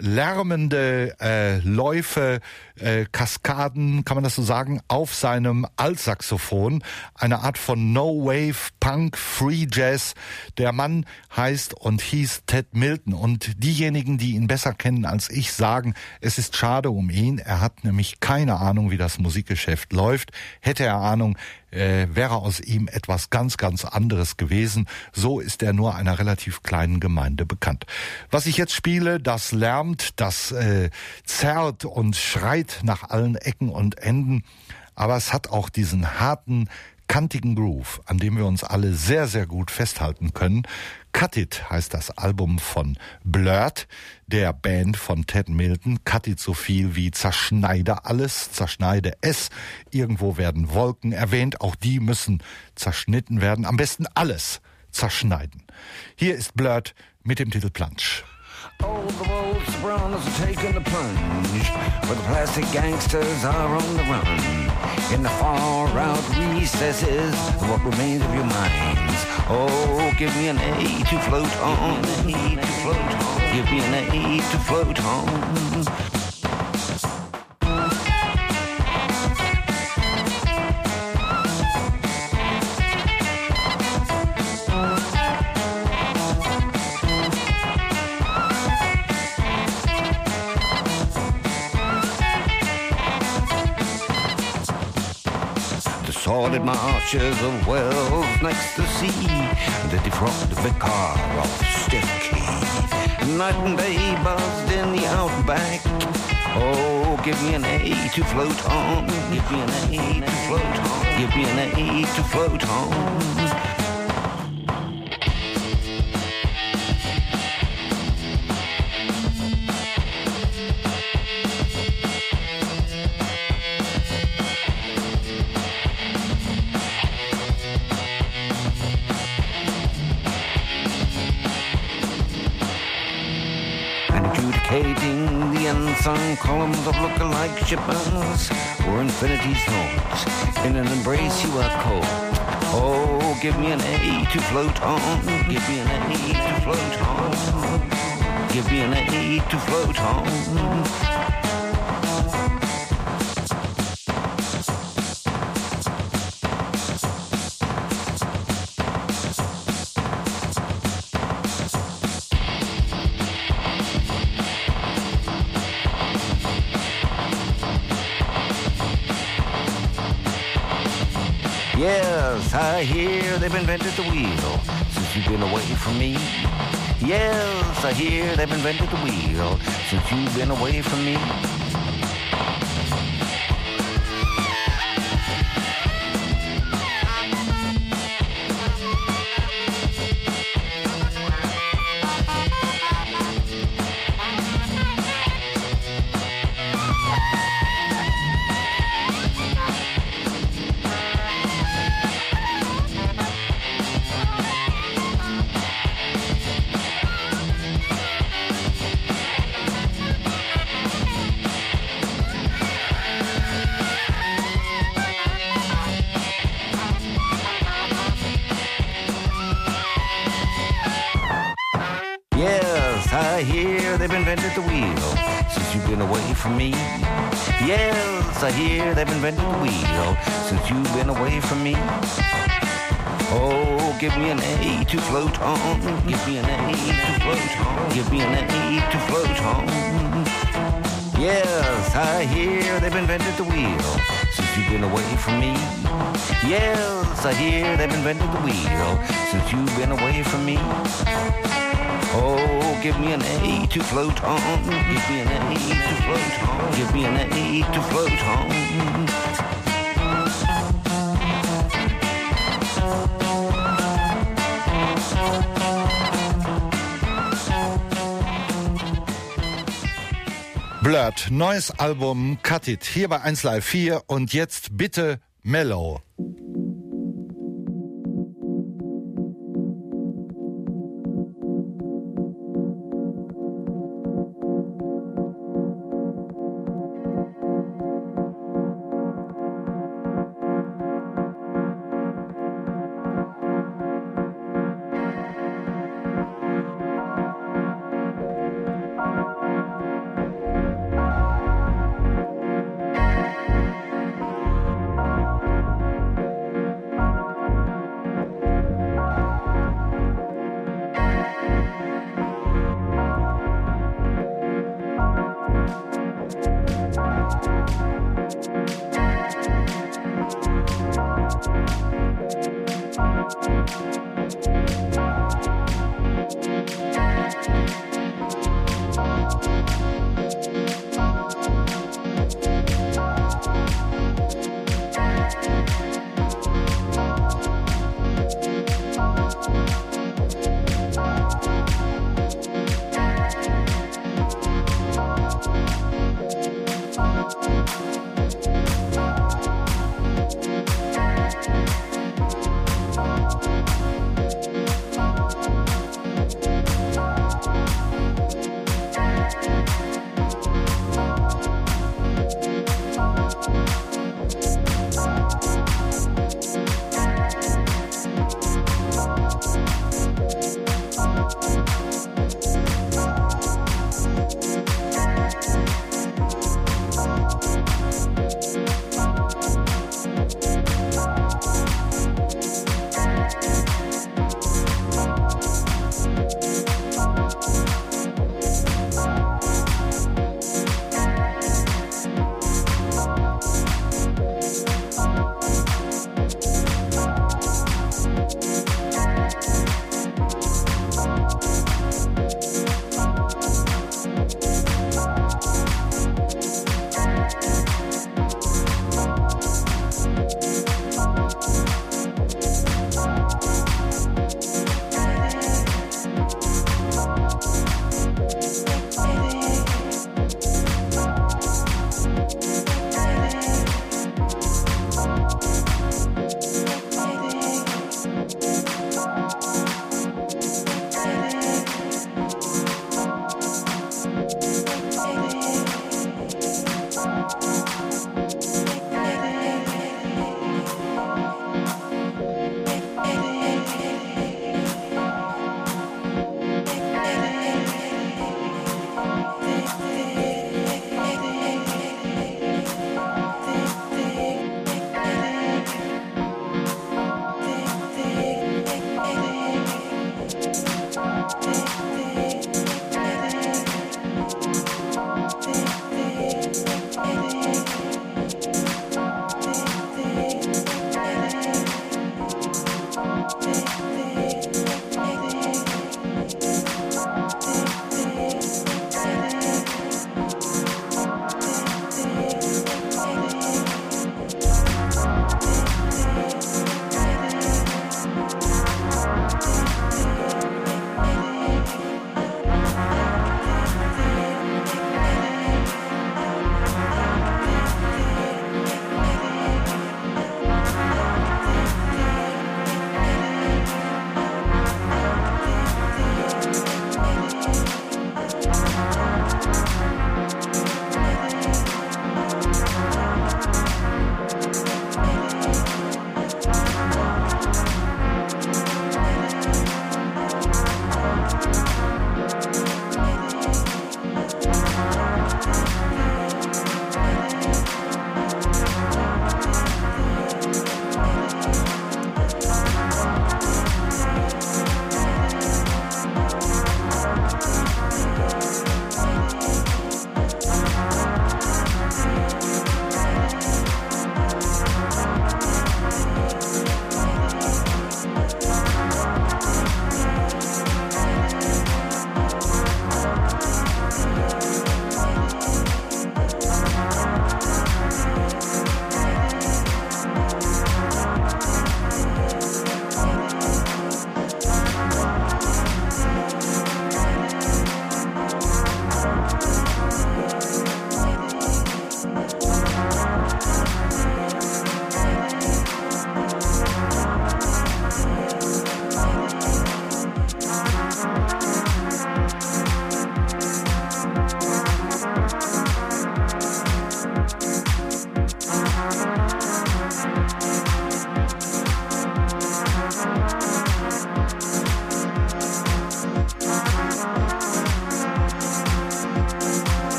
lärmende äh, Läufe, äh, Kaskaden, kann man das so sagen, auf seinem Altsaxophon. Eine Art von No-Wave, Punk, Free Jazz. Der Mann heißt und hieß Ted Milton. Und diejenigen, die ihn besser kennen als ich, sagen, es ist schade um ihn. Er hat nämlich keine Ahnung, wie das Musikgeschäft läuft. Hätte er Ahnung, äh, wäre aus ihm etwas ganz, ganz anderes gewesen. So ist er nur einer relativ kleinen Gemeinde bekannt. Was ich jetzt spiele, das lärmt, das äh, zerrt und schreit nach allen Ecken und Enden. Aber es hat auch diesen harten, kantigen Groove, an dem wir uns alle sehr, sehr gut festhalten können. Cut It heißt das Album von Blurred, der Band von Ted Milton. Cut It so viel wie zerschneide alles, zerschneide es. Irgendwo werden Wolken erwähnt, auch die müssen zerschnitten werden. Am besten alles zerschneiden. Hier ist Blurred mit dem Titel Plunge. All the wolves around us are taking the plunge, where the plastic gangsters are on the run. In the far-out recesses of what remains of your minds. Oh, give me an A to float on, an A to float on. Give me an A to float on. sordid marshes of wells next to sea, the defrauded vicar of Stiff Key. Night and day buzzed in the outback. Oh, give me an A to float on. Give me an A to float on. Give me an A to float on. Adjudicating the unsung columns of look-alike shippers or infinity's notes. In an embrace you are cold. Oh, give me an A to float on. Give me an A to float on. Give me an A to float on. Yes, I hear they've invented the wheel since you've been away from me. Yes, I hear they've invented the wheel since you've been away from me. I hear they've invented the wheel since you've been away from me. Yes, I hear they've invented the wheel since you've been away from me. Oh, give me an A to float on. Give me an A to float on. Give me an A to float on. Yes, I hear they've invented the wheel since you've been away from me. Yes, I hear they've invented the wheel since you've been away from me. Oh, give me an A to float on. Give me an A to float on. Give me an A to float on. Blurred, neues Album Cut It, hier bei eins Live vier und jetzt bitte Mellow.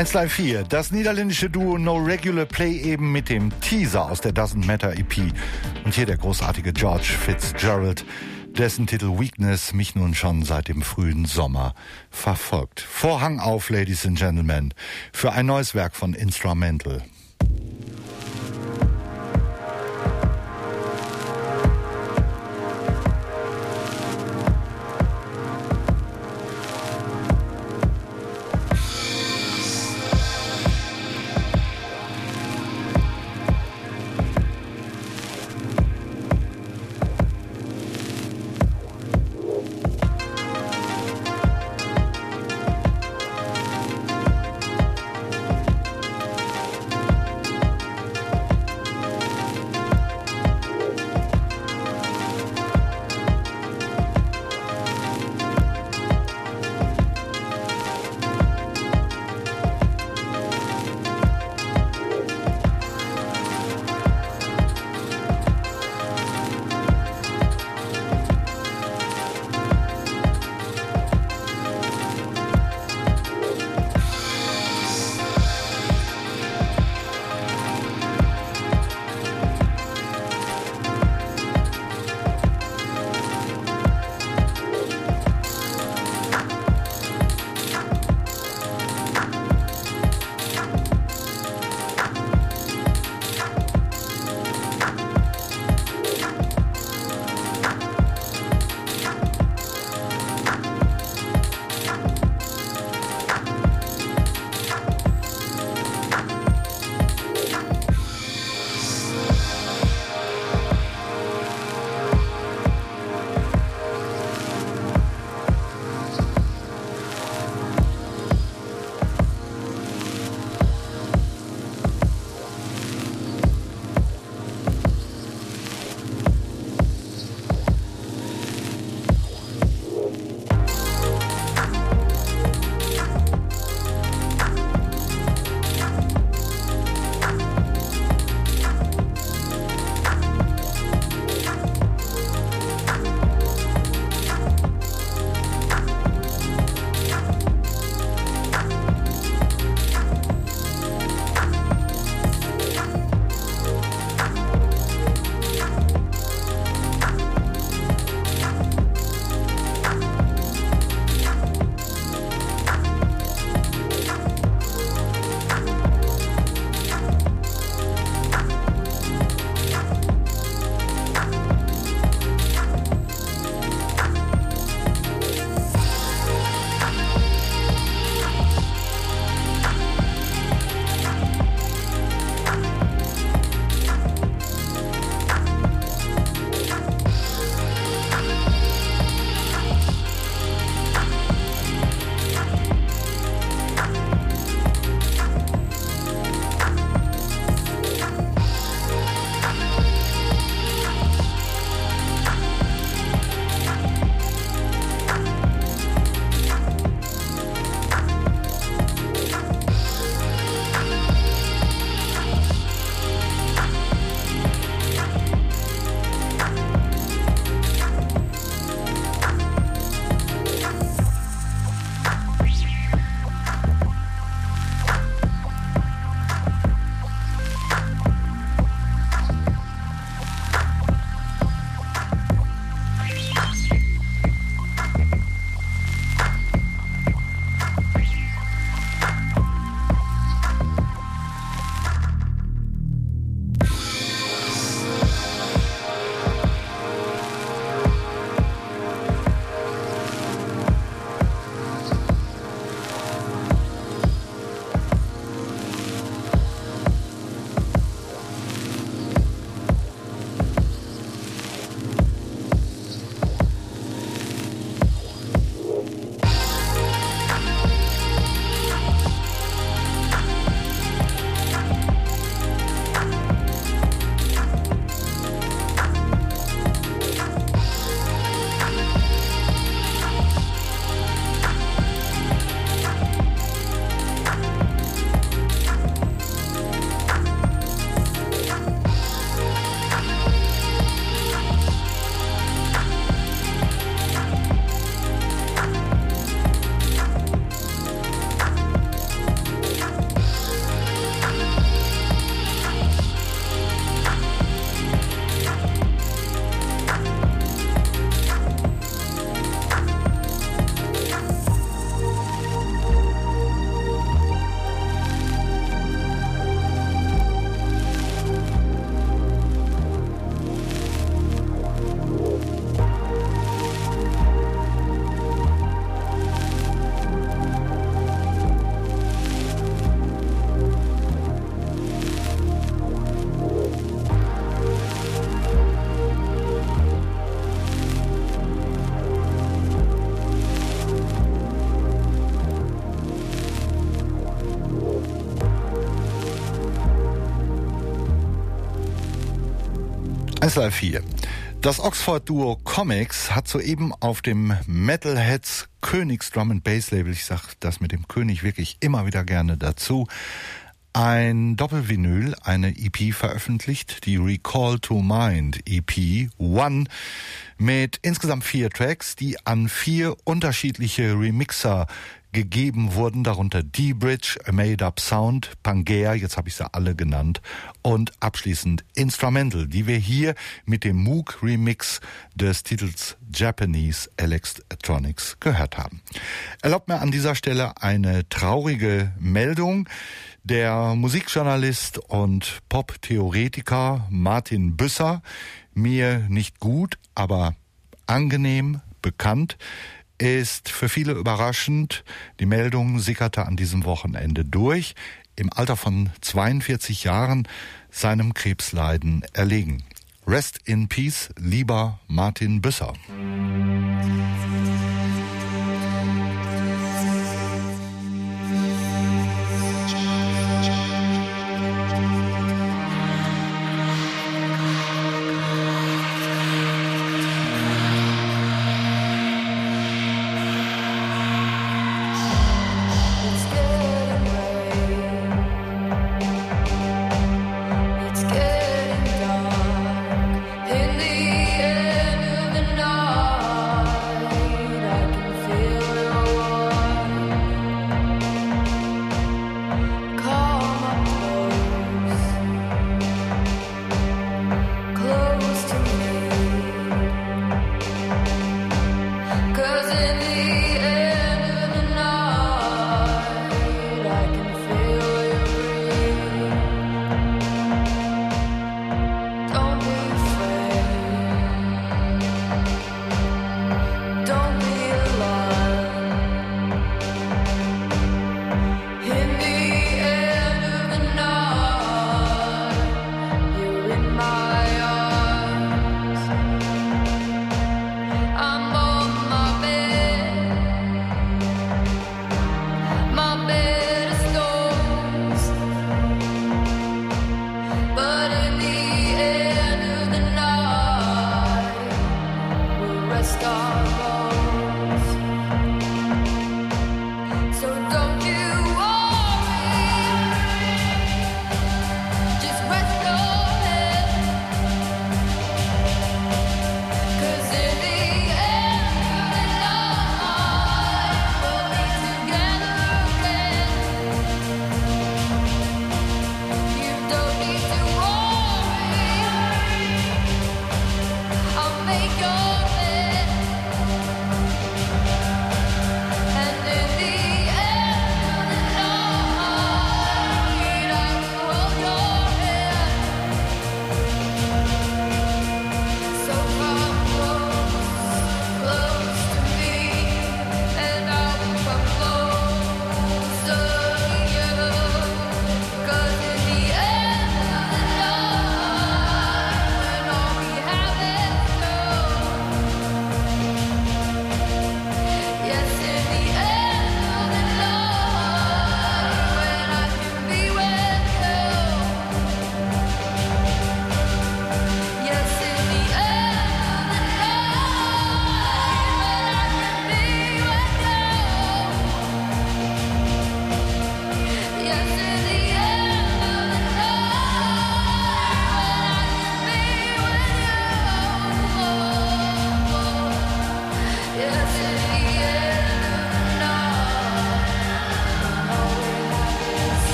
eins Live vier, das niederländische Duo No Regular Play eben mit dem Teaser aus der Doesn't Matter E P. Und hier der großartige George Fitzgerald, dessen Titel Weakness mich nun schon seit dem frühen Sommer verfolgt. Vorhang auf, Ladies and Gentlemen, für ein neues Werk von Instrumental. eins Live vier. Das Oxford-Duo Comics hat soeben auf dem Metalheads Königs Drum and Bass Label, ich sag das mit dem König wirklich immer wieder gerne dazu, ein Doppelvinyl, eine E P veröffentlicht, die Recall to Mind E P One, mit insgesamt vier Tracks, die an vier unterschiedliche Remixer gegeben wurden, darunter D-Bridge, A Made Up Sound, Pangea, jetzt habe ich sie alle genannt, und abschließend Instrumental, die wir hier mit dem Moog-Remix des Titels Japanese Electronics gehört haben. Erlaubt mir an dieser Stelle eine traurige Meldung. Der Musikjournalist und Pop-Theoretiker Martin Büsser, mir nicht gut, aber angenehm bekannt, ist für viele überraschend. Die Meldung sickerte an diesem Wochenende durch. Im Alter von zweiundvierzig Jahren seinem Krebsleiden erlegen. Rest in Peace, lieber Martin Büsser. In the end of the night, I can feel your warmth.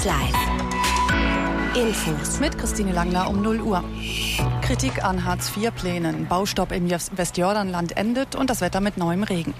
eins Live. Infos mit Christine Langner um null Uhr. Kritik an Hartz vier Plänen. Baustopp im Westjordanland endet und das Wetter mit neuem Regen.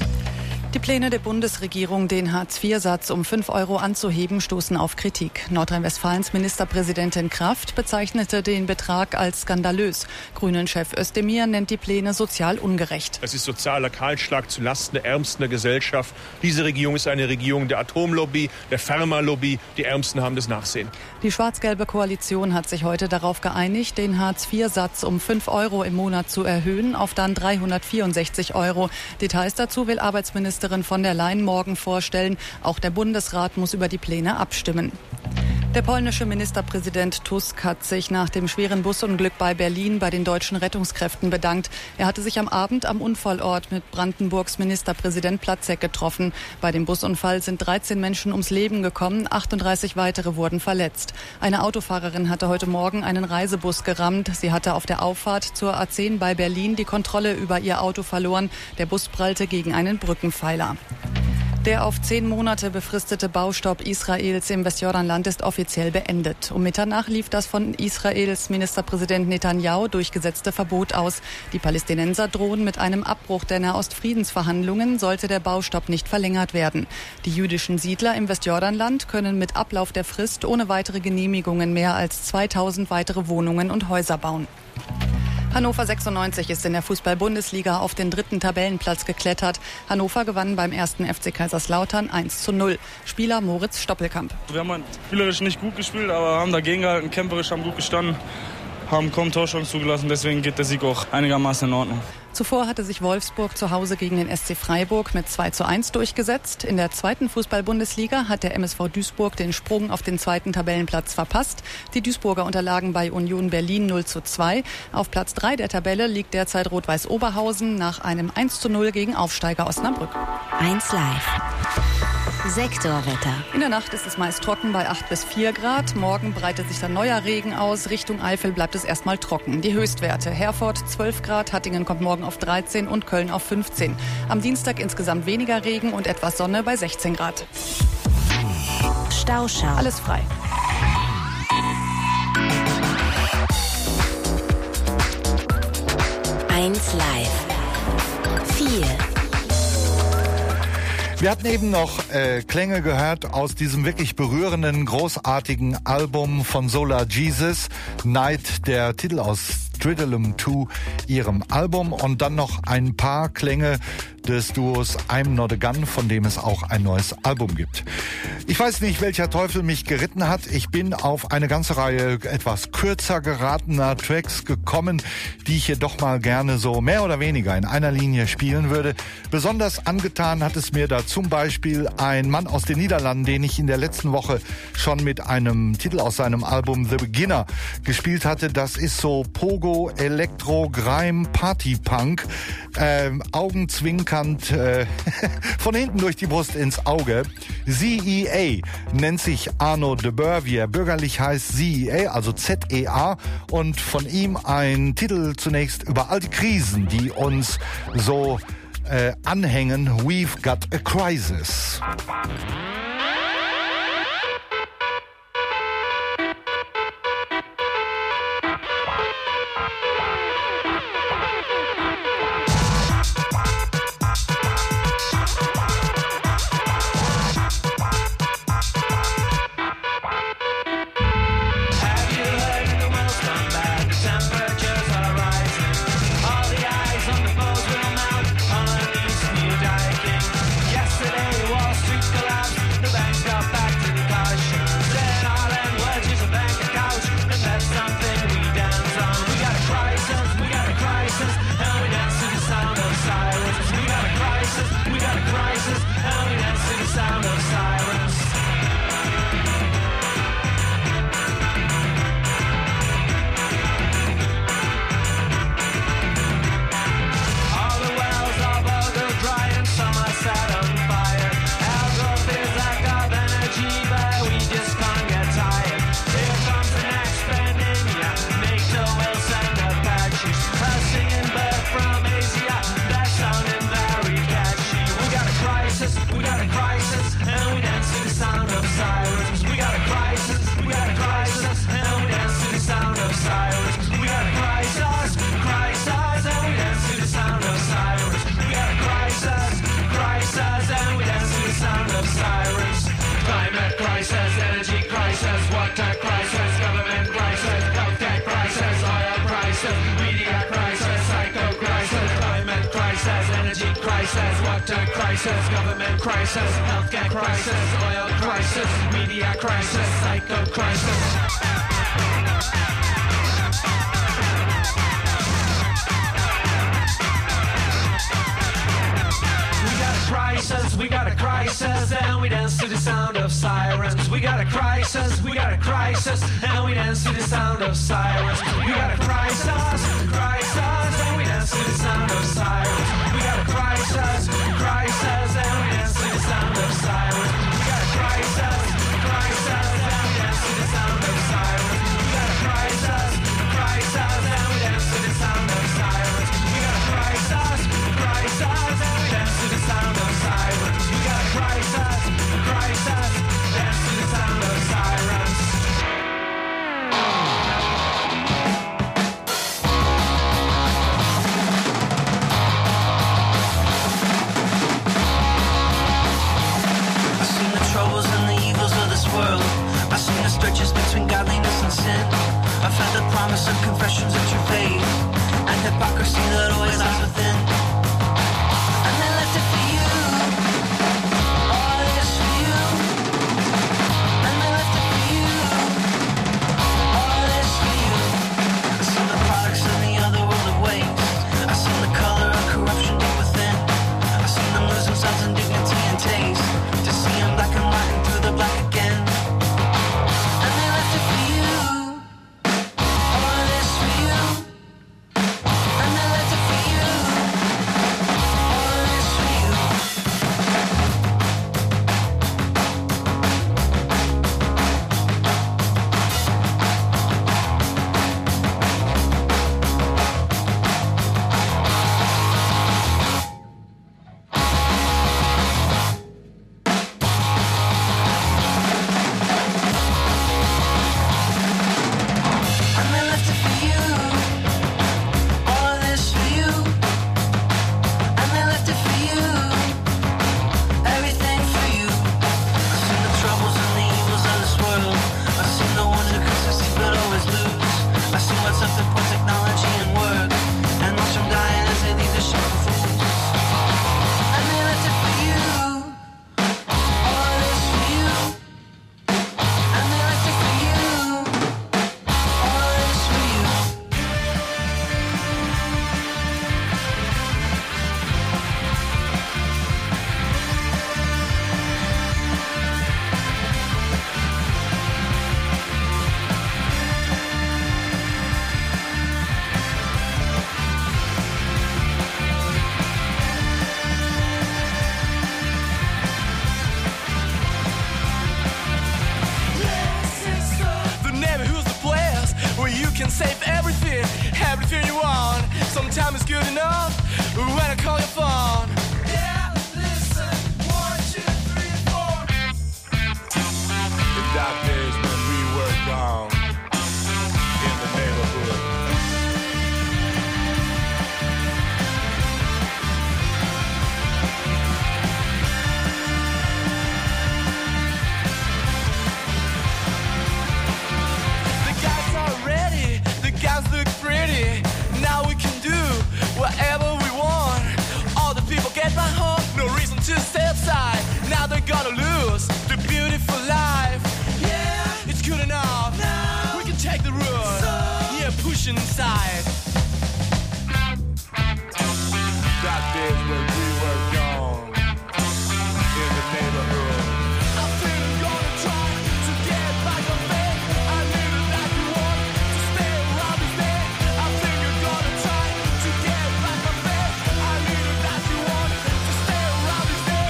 Die Pläne der Bundesregierung, den Hartz vier Satz um fünf Euro anzuheben, stoßen auf Kritik. Nordrhein-Westfalens Ministerpräsidentin Kraft bezeichnete den Betrag als skandalös. Grünen-Chef Özdemir nennt die Pläne sozial ungerecht. Es ist sozialer Kahlschlag zulasten der Ärmsten der Gesellschaft. Diese Regierung ist eine Regierung der Atomlobby, der Pharmalobby. Die Ärmsten haben das Nachsehen. Die schwarz-gelbe Koalition hat sich heute darauf geeinigt, den Hartz vier Satz um fünf Euro im Monat zu erhöhen auf dann dreihundertvierundsechzig Euro. Details dazu will Arbeitsministerin von der Leyen morgen vorstellen. Auch der Bundesrat muss über die Pläne abstimmen. Der polnische Ministerpräsident Tusk hat sich nach dem schweren Busunglück bei Berlin bei den deutschen Rettungskräften bedankt. Er hatte sich am Abend am Unfallort mit Brandenburgs Ministerpräsident Platzek getroffen. Bei dem Busunfall sind dreizehn Menschen ums Leben gekommen, achtunddreißig weitere wurden verletzt. Eine Autofahrerin hatte heute Morgen einen Reisebus gerammt. Sie hatte auf der Auffahrt zur A zehn bei Berlin die Kontrolle über ihr Auto verloren. Der Bus prallte gegen einen Brückenpfeiler. Der auf zehn Monate befristete Baustopp Israels im Westjordanland ist offiziell beendet. Um Mitternacht lief das von Israels Ministerpräsident Netanyahu durchgesetzte Verbot aus. Die Palästinenser drohen mit einem Abbruch der Nahostfriedensverhandlungen, sollte der Baustopp nicht verlängert werden. Die jüdischen Siedler im Westjordanland können mit Ablauf der Frist ohne weitere Genehmigungen mehr als zweitausend weitere Wohnungen und Häuser bauen. Hannover sechsundneunzig ist in der Fußball-Bundesliga auf den dritten Tabellenplatz geklettert. Hannover gewann beim ersten F C Kaiserslautern eins zu null. Spieler Moritz Stoppelkamp. Wir haben spielerisch nicht gut gespielt, aber haben dagegen gehalten, kämpferisch, haben gut gestanden, haben kaum Torchancen zugelassen. Deswegen geht der Sieg auch einigermaßen in Ordnung. Zuvor hatte sich Wolfsburg zu Hause gegen den S C Freiburg mit zwei zu eins durchgesetzt. In der zweiten Fußball-Bundesliga hat der M S V Duisburg den Sprung auf den zweiten Tabellenplatz verpasst. Die Duisburger unterlagen bei Union Berlin null zu zwei. Auf Platz drei der Tabelle liegt derzeit Rot-Weiß Oberhausen nach einem eins zu null gegen Aufsteiger Osnabrück. eins Live. Sektorwetter. In der Nacht ist es meist trocken bei acht bis vier Grad. Morgen breitet sich dann neuer Regen aus. Richtung Eifel bleibt es erstmal trocken. Die Höchstwerte: Herford zwölf Grad, Hattingen kommt morgen auf dreizehn und Köln auf fünfzehn. Am Dienstag insgesamt weniger Regen und etwas Sonne bei sechzehn Grad. Stauschau. Alles frei. eins Live. vier. Wir hatten eben noch äh, Klänge gehört aus diesem wirklich berührenden, großartigen Album von Solar Jesus, Night, der Titel aus Stridulum zwei, ihrem Album, und dann noch ein paar Klänge des Duos I'm Not a Gun, von dem es auch ein neues Album gibt. Ich weiß nicht, welcher Teufel mich geritten hat. Ich bin auf eine ganze Reihe etwas kürzer geratener Tracks gekommen, die ich hier doch mal gerne so mehr oder weniger in einer Linie spielen würde. Besonders angetan hat es mir da zum Beispiel ein Mann aus den Niederlanden, den ich in der letzten Woche schon mit einem Titel aus seinem Album The Beginner gespielt hatte. Das ist so Pogo, Elektro, Grime, Party-Punk, äh, augenzwinkernd, äh, von hinten durch die Brust ins Auge. Z E A nennt sich Arno de Boer, wie er bürgerlich heißt, Z E A, also Z E A, und von ihm ein Titel zunächst über all die Krisen, die uns so äh, anhängen. We've got a crisis. We got a crisis, and we dance to the sound of sirens. We got a crisis. crisis, government crisis, healthcare crisis, oil crisis, media crisis, psycho crisis. Crisis, we got a crisis, and we dance to the sound of sirens. We got a crisis, we got a crisis, and we dance to the sound of sirens. We got a crisis, crisis, and we dance to the sound of sirens. We got a crisis, crisis, and we dance to the sound of sirens. We got a crisis, crisis, and we dance to the sound of sirens. We got a crisis, crisis, and we dance to the sound of sirens. We got a crisis, crisis, and we dance to the sound of sirens. We got a crisis, crisis, dance to the sound of sirens. I've seen the troubles and the evils of this world. I've seen the stretches between godliness and sin. I've had the promise of confessions of true faith and hypocrisy that always lies within. And they left it for you. All this for you. And they left it for you. All this for you. I've seen the products in the other world of waste. I've seen the color of corruption deep within. I've seen them lose themselves in dignity and taste. To see them black and white and through the black again. And they left it for you. All this for you. And they left it for you. All this for you. And they left it for you. All this for you. And they left it for you. Everything for you. I've seen the troubles and the evils of this world. I've seen the ones who can succeed but always lose. I've seen what's up to put technology and work. And watch them dying as they leave the ship for fools. And they left it for you. All this for you. And they left it for you. All this for you. The neighborhood's the place where you can save everything, everything you want. Sometimes it's good enough when I call your phone. Yeah, listen, one, two, three, four. The dark days when we were gone in the neighborhood. The guys are ready, the guys look pretty. Now we can do whatever we want. All the people get back home, no reason to stay outside. Now they're gonna lose the beautiful life. Yeah, it's good enough. Now we can take the road. So yeah, push inside. Dark days when we were gone in the neighborhood. I think I'm gonna try to get back on faith. I need it like you want to stay around this day. I think I'm gonna try to get back on faith. I need it like you want to stay around this day.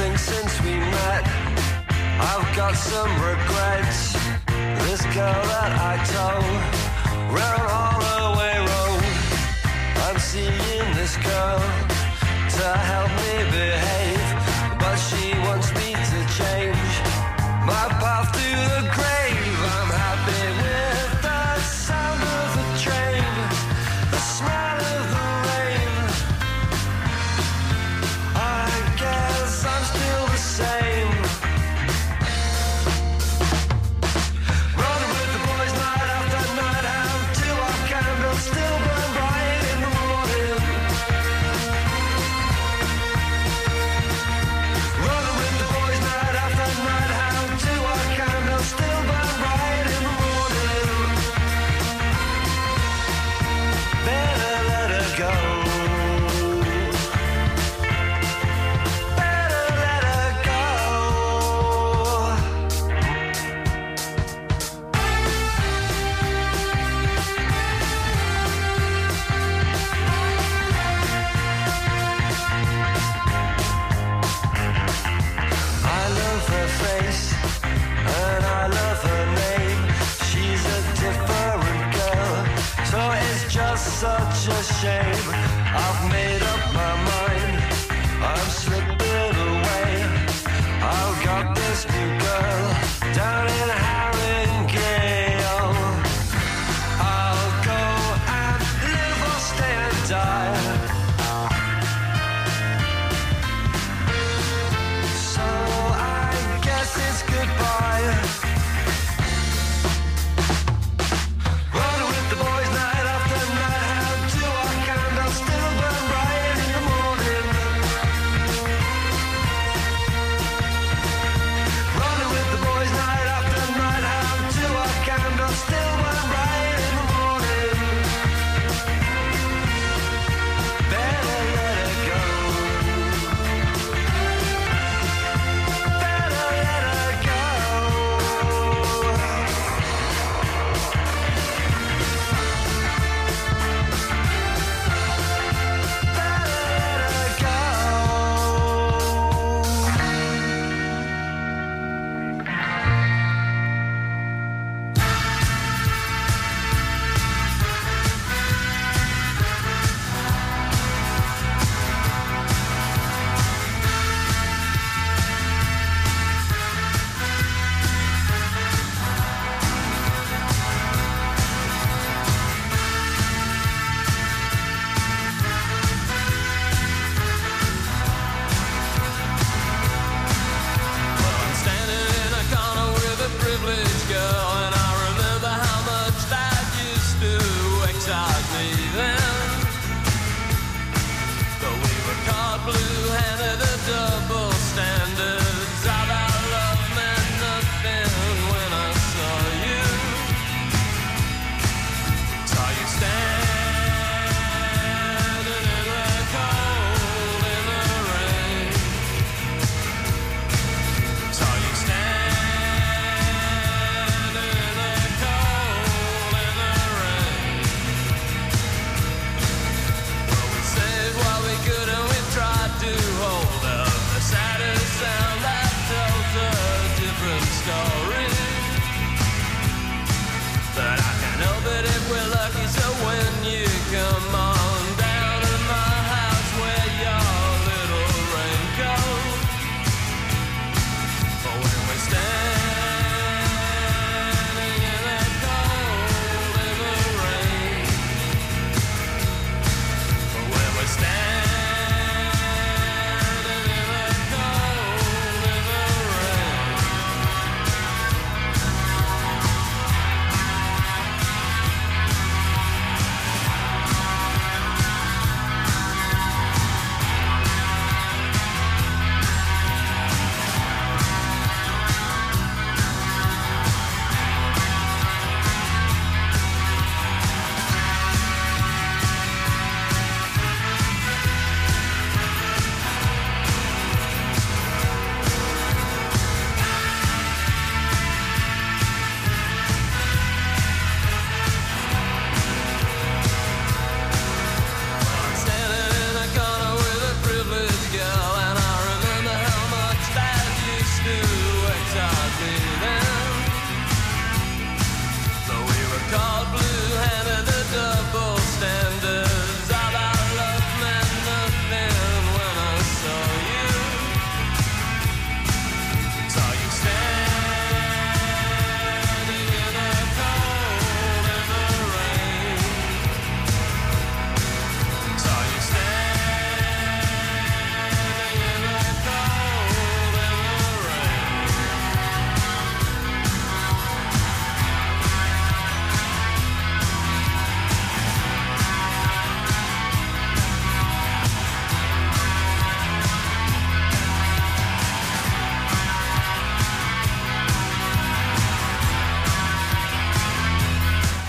think since we met I've got some regrets. This girl that I told round Holloway Road, I'm seeing this girl to help me behave, but she wants me to change my path to the grave. I'm happy with the sound of the train, the smell of the rain. I guess I'm still the same. Running with the boys night after night, how do our candles still burn bright in the morning? Running with the boys night after night, how do our candles still burn bright in the morning? Better let her go. Better let her go. I love her face and I love her name. She's a different girl, so it's just such a shame. I've made up my mind, I'm slipping away. I've got this new girl down in Haringale. I'll go and live or stay and die. So I guess it's goodbye. Running with the boys night after night, how do our candles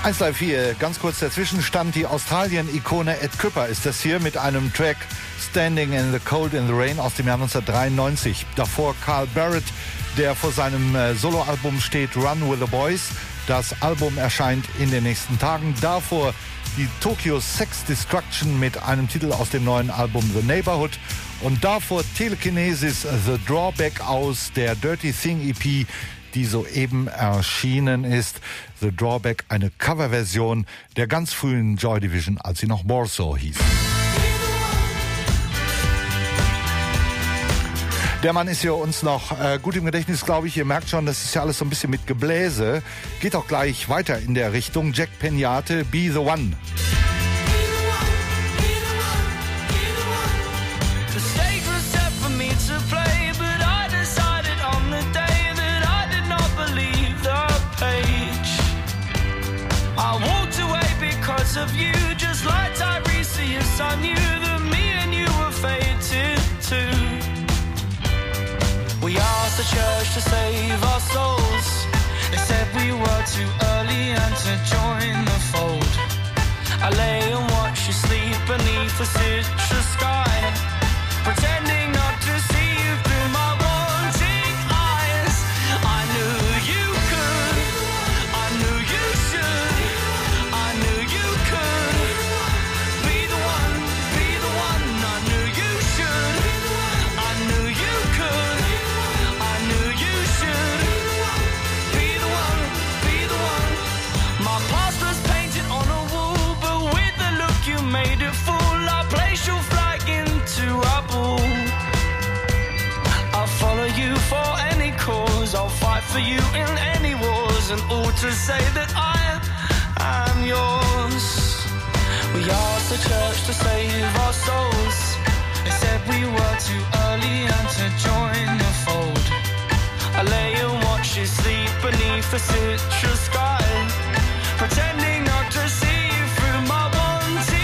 eins drei vier, ganz kurz der Zwischenstand. Die Australien-Ikone Ed Kuepper ist das hier mit einem Track Standing in the Cold in the Rain aus dem Jahr neunzehnhundertdreiundneunzig. Davor Carl Barrett, der vor seinem äh, Soloalbum steht, Run with the Boys. Das Album erscheint in den nächsten Tagen. Davor die Tokyo Sex Destruction mit einem Titel aus dem neuen Album The Neighborhood. Und davor Telekinesis The Drawback aus der Dirty Thing E P, die soeben erschienen ist. The Drawback, eine Coverversion der ganz frühen Joy Division, als sie noch Warsaw hieß. Der Mann ist hier uns noch äh, gut im Gedächtnis, glaube ich. Ihr merkt schon, das ist ja alles so ein bisschen mit Gebläse. Geht auch gleich weiter in der Richtung. Jack Peñate, Be the One. Of you, just like Tiresias, I knew that me and you were fated too. We asked the church to save our souls. They said we were too early and to join the fold. I lay and watch you sleep beneath the citrus sky, pretending not to see you through my wanting eyes. I knew you could, I knew you should, I knew you made it full. I place your flag into a ball. I'll follow you for any cause. I'll fight for you in any wars, and all to say that I am yours. We asked the church to save our souls. They said we were too early and to join the fold. I lay and watch you sleep beneath the citrus sky, pretending not to see you through my wanting.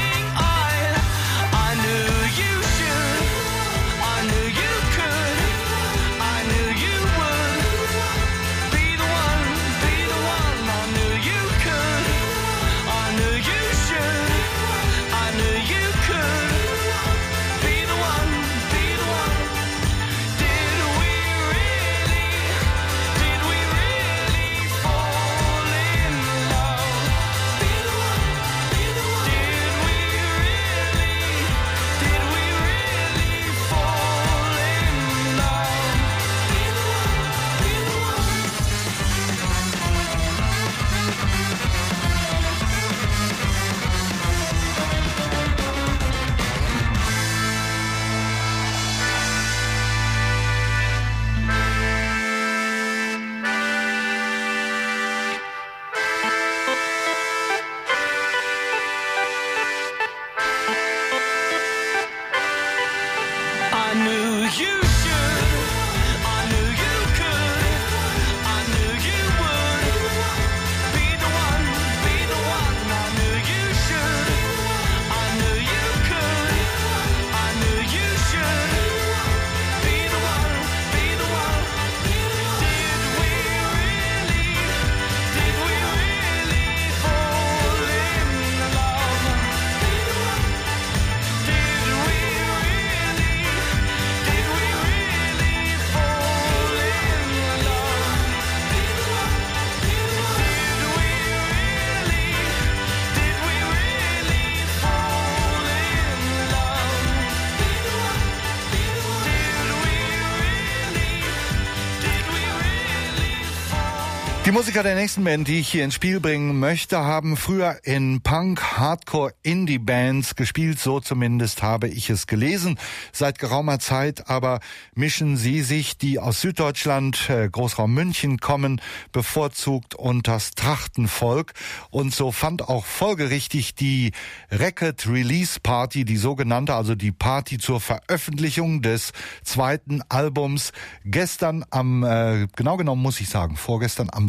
Die Musiker der nächsten Band, die ich hier ins Spiel bringen möchte, haben früher in Punk, Hardcore, Indie-Bands gespielt. So zumindest habe ich es gelesen. Seit geraumer Zeit aber mischen sie sich, die aus Süddeutschland, äh, Großraum München kommen, bevorzugt unter das Trachtenvolk. Und so fand auch folgerichtig die Record Release Party, die sogenannte, also die Party zur Veröffentlichung des zweiten Albums, gestern am, äh, genau genommen muss ich sagen, vorgestern am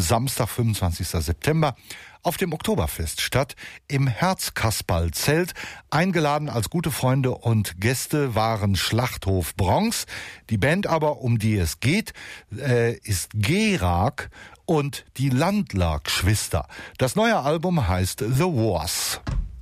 Samstag, fünfundzwanzigsten September, auf dem Oktoberfest statt, im Herzkasperl-Zelt. Eingeladen als gute Freunde und Gäste waren Schlachthof Bronx. Die Band aber, um die es geht, äh, ist Gerak und die Landler-Geschwister. Das neue Album heißt The Wars.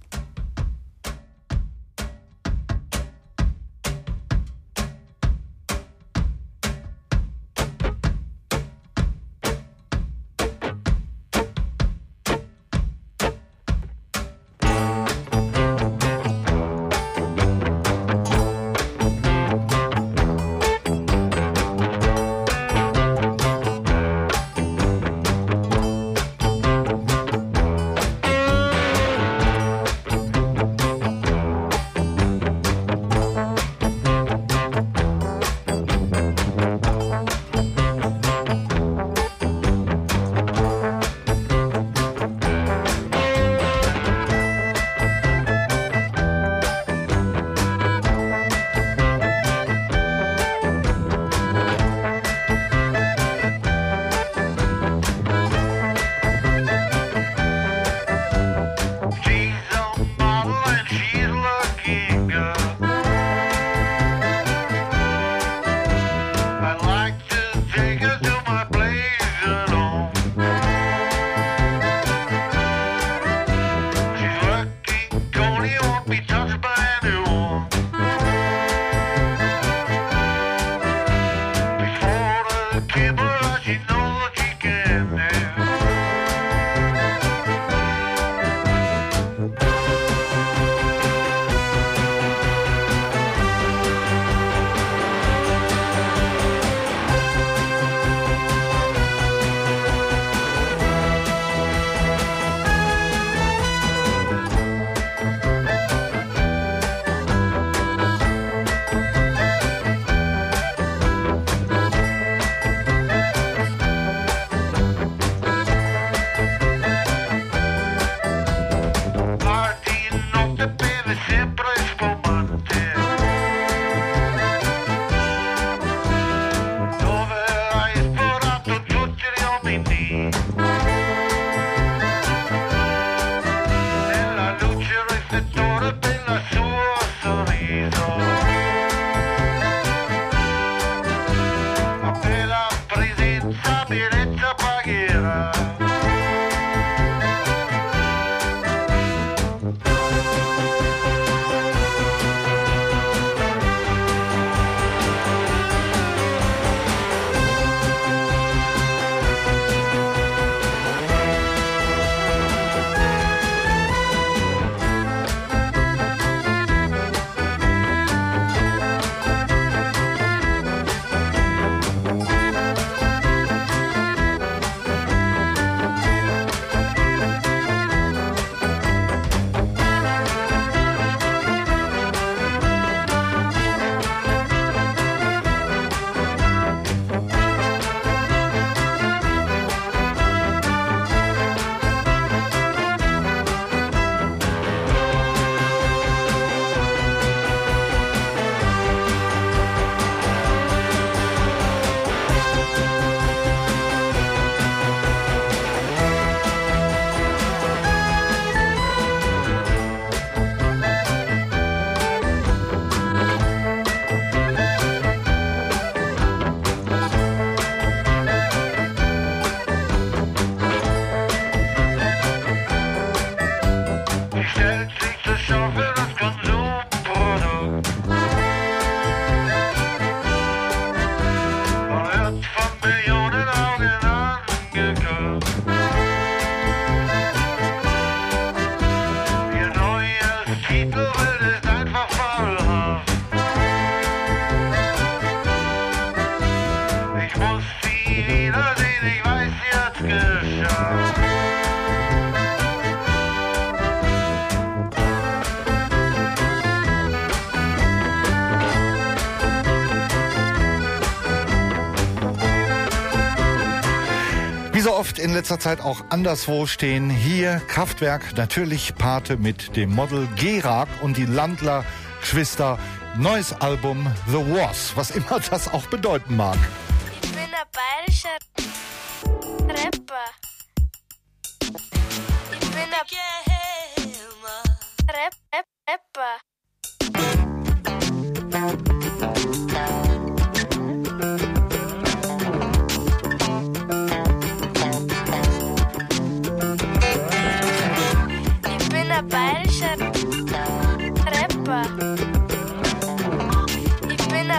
Wie so oft in letzter Zeit auch anderswo stehen hier Kraftwerk, natürlich Pate mit dem Model Gerak und die Landler-Geschwister. Neues Album The Wars, was immer das auch bedeuten mag. Ich bin ein bayerischer Rapper.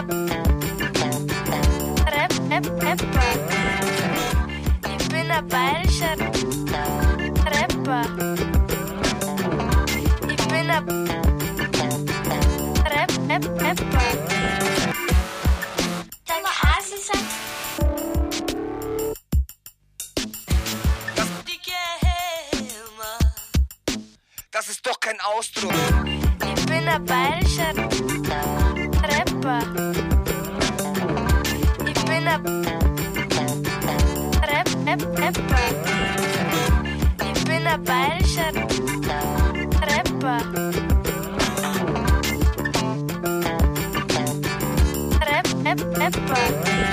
ein Rap, Rap, Rapper. Ich bin ein bayerischer Rapper. Ich bin ein Rap, Rap, Rapper. Sag mal, Asi sagt. Das ist doch kein Ausdruck. Ich bin ein bayerischer Rapper. Ich bin ein Rap, Rap, Rapper. Ich bin ein bayerischer Rapper. Rap, Rap, Rapper.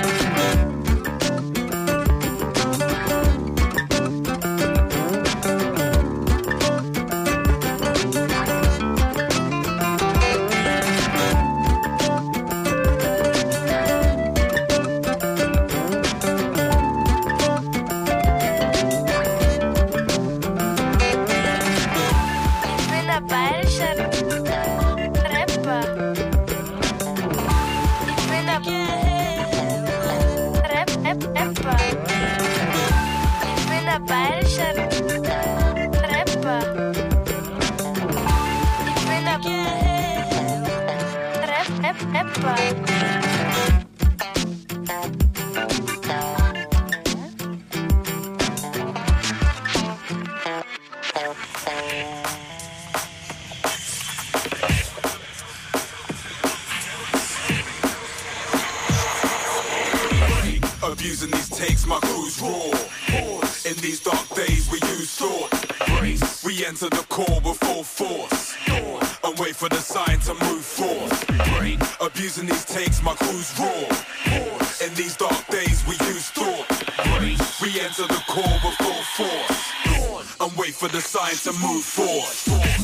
Abusing these takes, my crew's raw. In these dark days, we use thought. Brace. We enter the core with full force. And wait for the sign to move forth. Break. Abusing these takes, my crew's raw. In these dark days, we use thought. Brace. We enter the core with full force. And wait for the sign to move forth.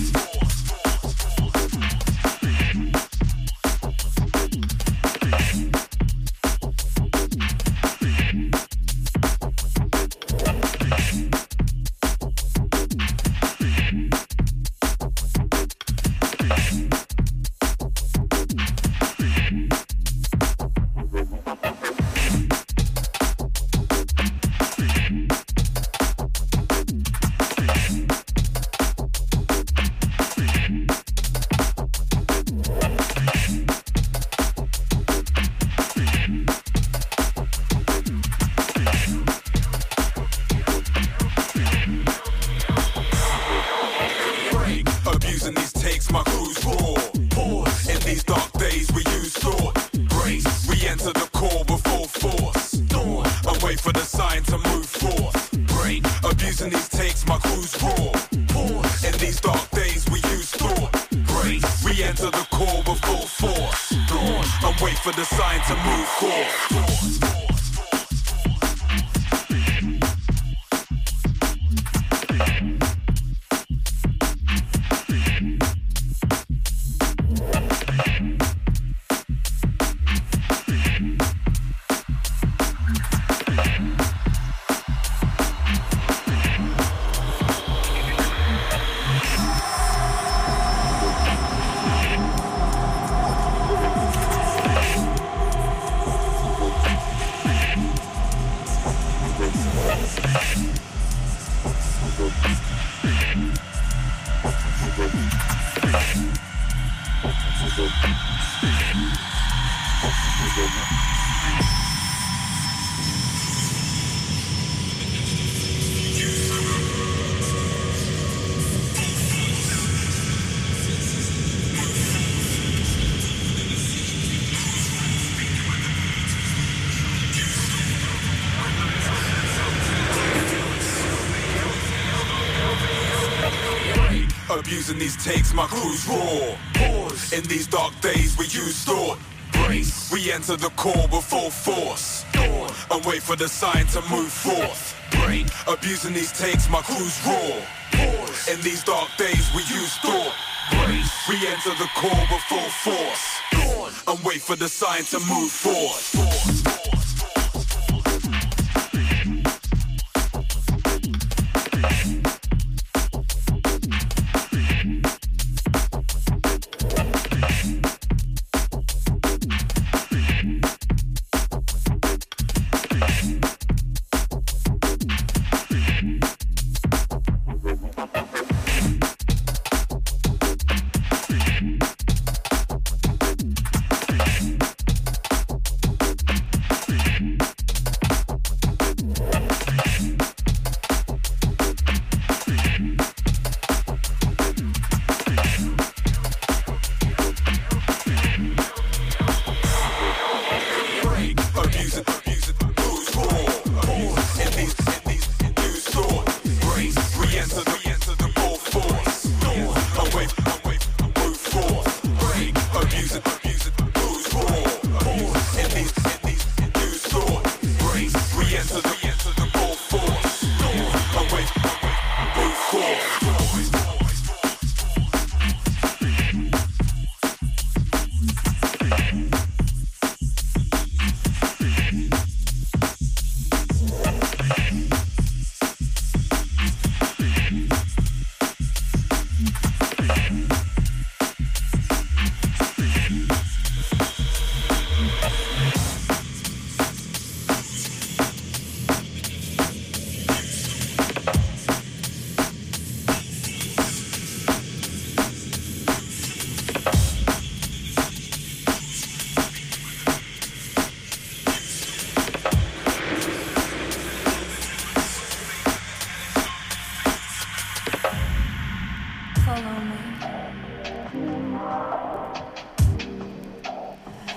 Abusing these takes, my crew's raw. Pause. In these dark days, we use thought. Brace. We enter the core with full force. Dawn. And wait for the sign to move forth. Break. Abusing these takes, my crew's raw. Pause. In these dark days, we use thought. Brace. We enter the core with full force. Dawn. And wait for the sign to move forth. forth.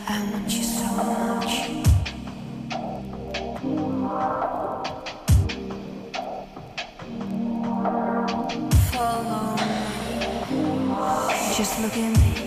Just look at me.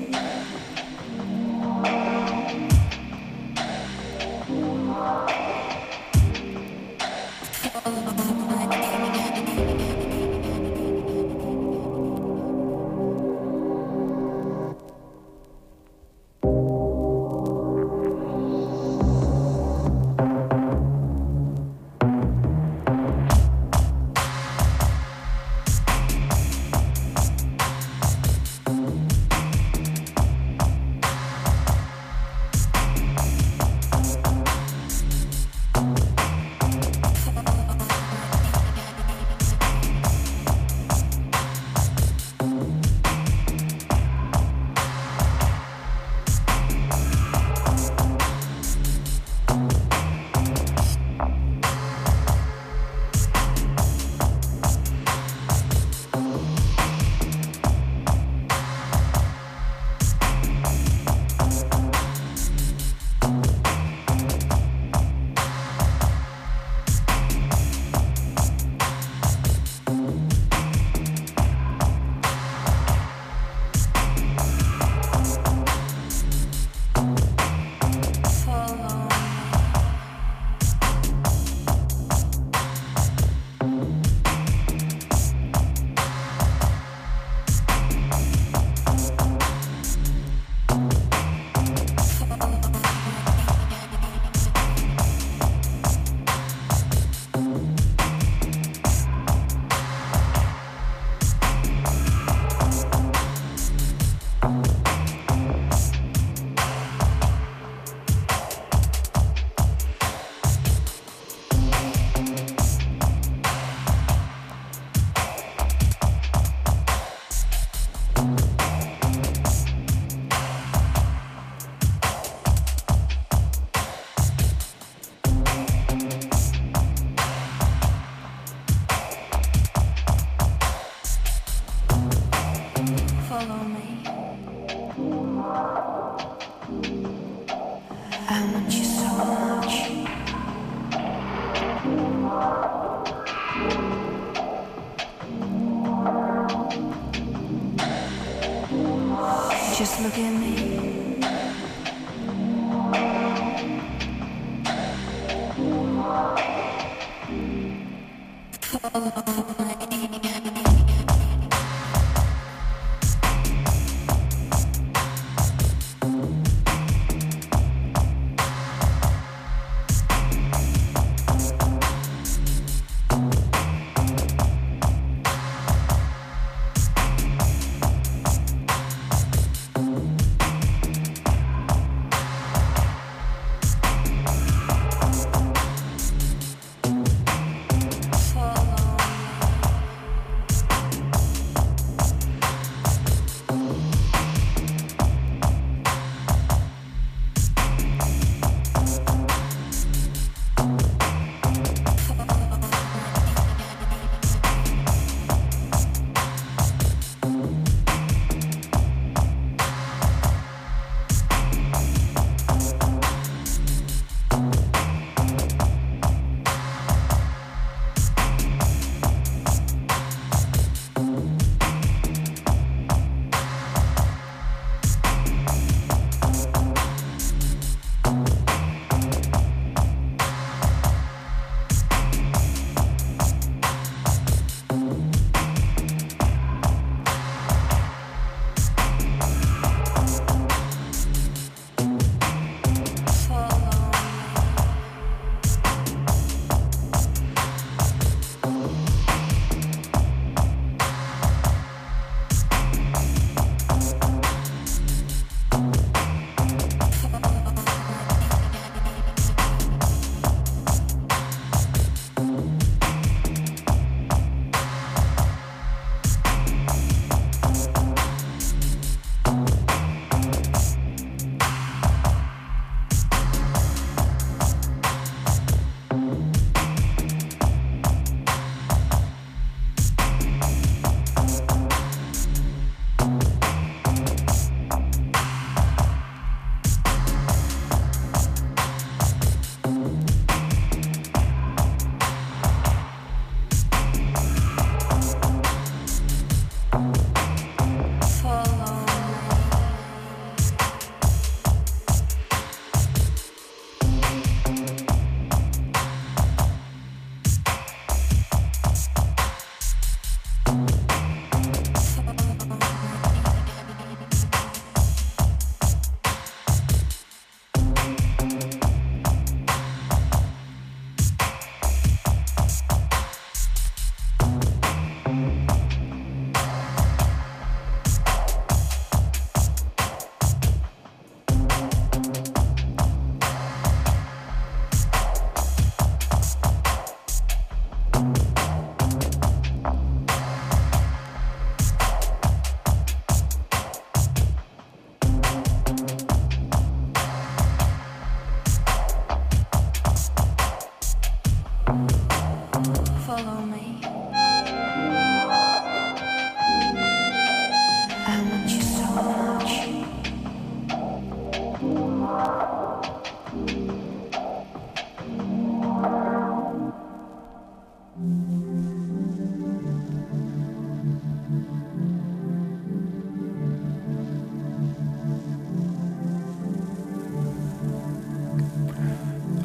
Just look at me.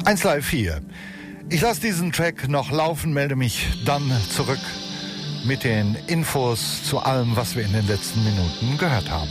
eins Live vier. Ich lasse diesen Track noch laufen, melde mich dann zurück mit den Infos zu allem, was wir in den letzten Minuten gehört haben.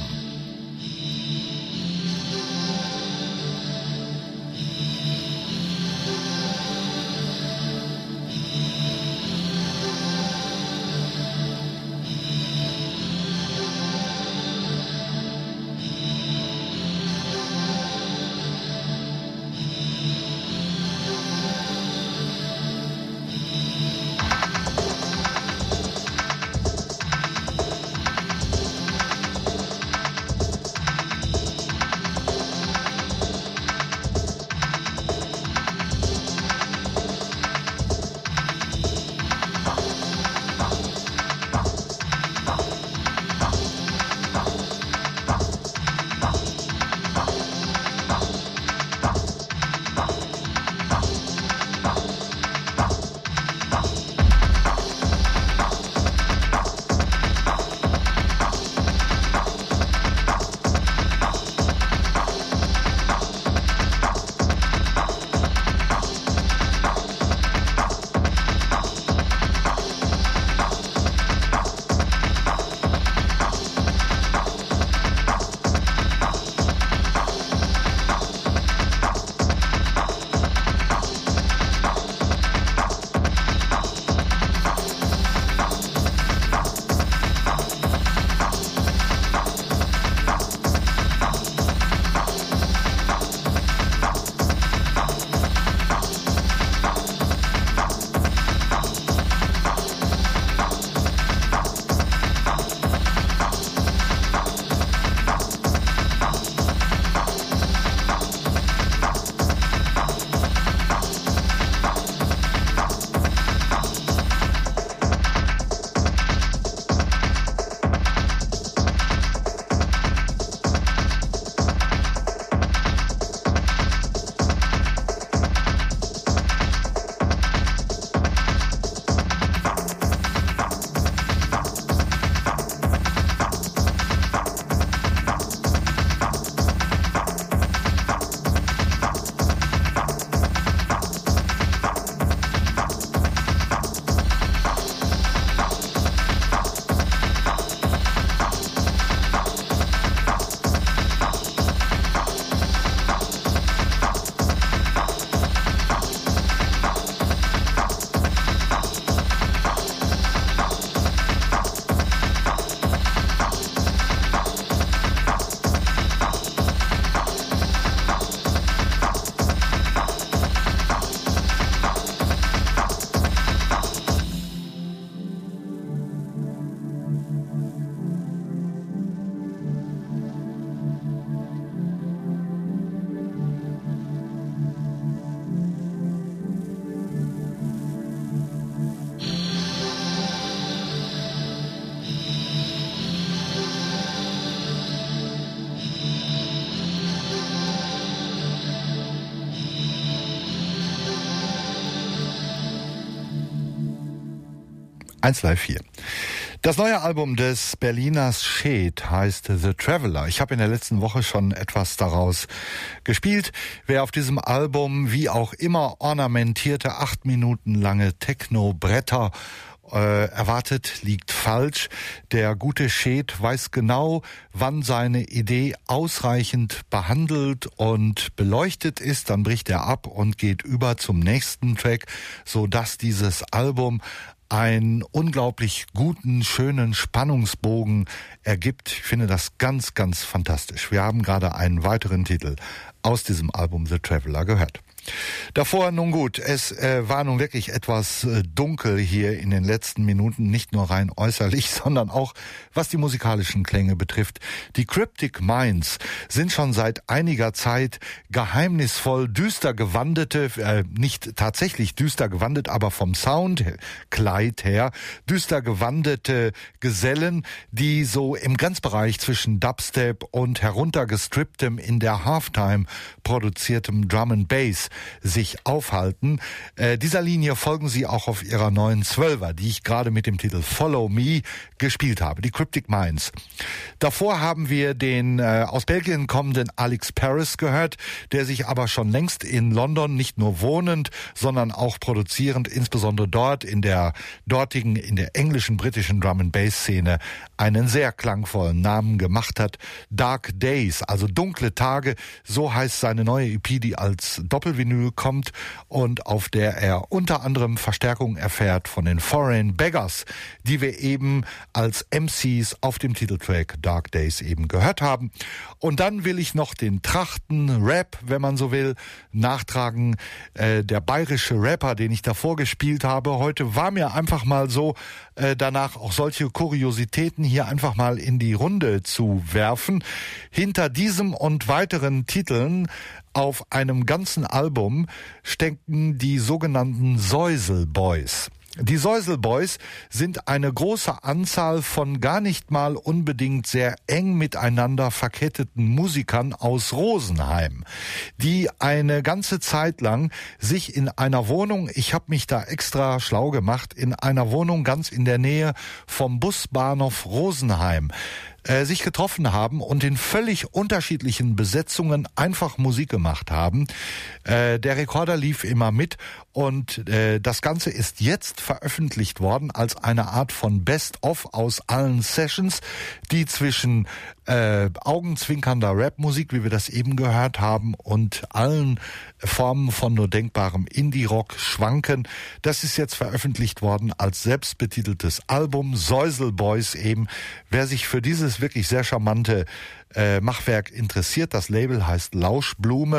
eins Live vier. Das neue Album des Berliners Sched heißt The Traveler. Ich habe in der letzten Woche schon etwas daraus gespielt. Wer auf diesem Album wie auch immer ornamentierte acht Minuten lange Techno-Bretter Äh, erwartet, liegt falsch. Der gute Sched weiß genau, wann seine Idee ausreichend behandelt und beleuchtet ist. Dann bricht er ab und geht über zum nächsten Track, so dass dieses Album einen unglaublich guten, schönen Spannungsbogen ergibt. Ich finde das ganz, ganz fantastisch. Wir haben gerade einen weiteren Titel aus diesem Album The Traveler gehört. Davor, nun gut, es äh, war nun wirklich etwas äh, dunkel hier in den letzten Minuten, nicht nur rein äußerlich, sondern auch was die musikalischen Klänge betrifft. Die Cryptic Minds sind schon seit einiger Zeit geheimnisvoll düster gewandete, äh, nicht tatsächlich düster gewandet, aber vom Soundkleid her, düster gewandete Gesellen, die so im Grenzbereich zwischen Dubstep und heruntergestripptem in der Halftime produziertem Drum and Bass sich aufhalten. Äh, dieser Linie folgen sie auch auf ihrer neuen Zwölfer, die ich gerade mit dem Titel Follow Me gespielt habe, die Cryptic Minds. Davor haben wir den äh, aus Belgien kommenden Alex Paris gehört, der sich aber schon längst in London nicht nur wohnend, sondern auch produzierend, insbesondere dort in der dortigen, in der englischen, britischen Drum-and-Bass-Szene einen sehr klangvollen Namen gemacht hat. Dark Days, also dunkle Tage, so heißt seine neue E P, die als Doppelvinyl kommt und auf der er unter anderem Verstärkung erfährt von den Foreign Beggars, die wir eben als M Cs auf dem Titeltrack Dark Days eben gehört haben. Und dann will ich noch den Trachten-Rap, wenn man so will, nachtragen. Äh, der bayerische Rapper, den ich davor gespielt habe, heute war mir einfach mal so, äh, danach auch solche Kuriositäten hier einfach mal in die Runde zu werfen. Hinter diesem und weiteren Titeln auf einem ganzen Album stecken die sogenannten Säusel Boys. Die Säusel Boys sind eine große Anzahl von gar nicht mal unbedingt sehr eng miteinander verketteten Musikern aus Rosenheim, die eine ganze Zeit lang sich in einer Wohnung, ich habe mich da extra schlau gemacht, in einer Wohnung ganz in der Nähe vom Busbahnhof Rosenheim äh, sich getroffen haben und in völlig unterschiedlichen Besetzungen einfach Musik gemacht haben. Äh, der Rekorder lief immer mit und äh, das Ganze ist jetzt veröffentlicht worden als eine Art von Best-of aus allen Sessions, die zwischen äh, augenzwinkernder Rapmusik, wie wir das eben gehört haben, und allen Formen von nur denkbarem Indie-Rock schwanken. Das ist jetzt veröffentlicht worden als selbstbetiteltes Album, Säusel Boys eben. Wer sich für dieses wirklich sehr charmante äh, Machwerk interessiert, das Label heißt Lauschblume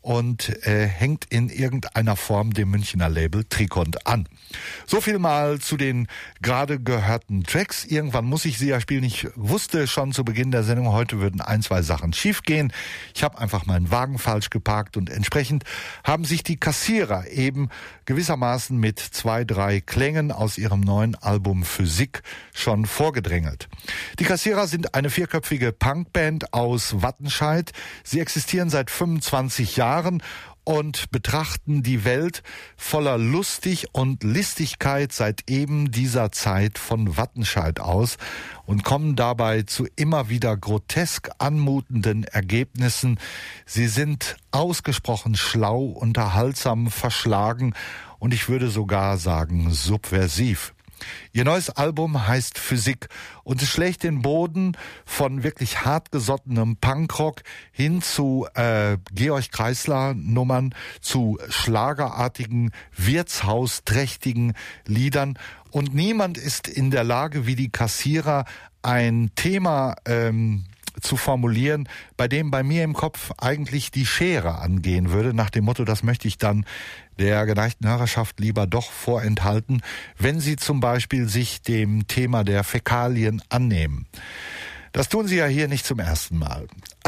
und äh, hängt in irgendeiner Form dem Münchner Label Trikont an. So viel mal zu den gerade gehörten Tracks. Irgendwann muss ich sie ja spielen. Ich wusste schon zu Beginn der Sendung, heute würden ein, zwei Sachen schiefgehen. Ich habe einfach meinen Wagen falsch geparkt und entsprechend haben sich die Kassierer eben gewissermaßen mit zwei, drei Klängen aus ihrem neuen Album Physik schon vorgedrängelt. Die Kassierer sind eine vierköpfige Punkband aus Wattenscheid. Sie existieren seit fünfundzwanzig Jahren und betrachten die Welt voller Lustig und Listigkeit seit eben dieser Zeit von Wattenscheid aus und kommen dabei zu immer wieder grotesk anmutenden Ergebnissen. Sie sind ausgesprochen schlau, unterhaltsam, verschlagen und ich würde sogar sagen subversiv. Ihr neues Album heißt Physik und es schlägt den Boden von wirklich hartgesottenem Punkrock hin zu äh, Georg Kreisler Nummern, zu schlagerartigen, wirtshausträchtigen Liedern. Und niemand ist in der Lage, wie die Kassierer, ein Thema ähm, zu formulieren, bei dem bei mir im Kopf eigentlich die Schere angehen würde, nach dem Motto, das möchte ich dann der geneigten Hörerschaft lieber doch vorenthalten, wenn sie zum Beispiel sich dem Thema der Fäkalien annehmen. Das tun sie ja hier nicht zum ersten Mal.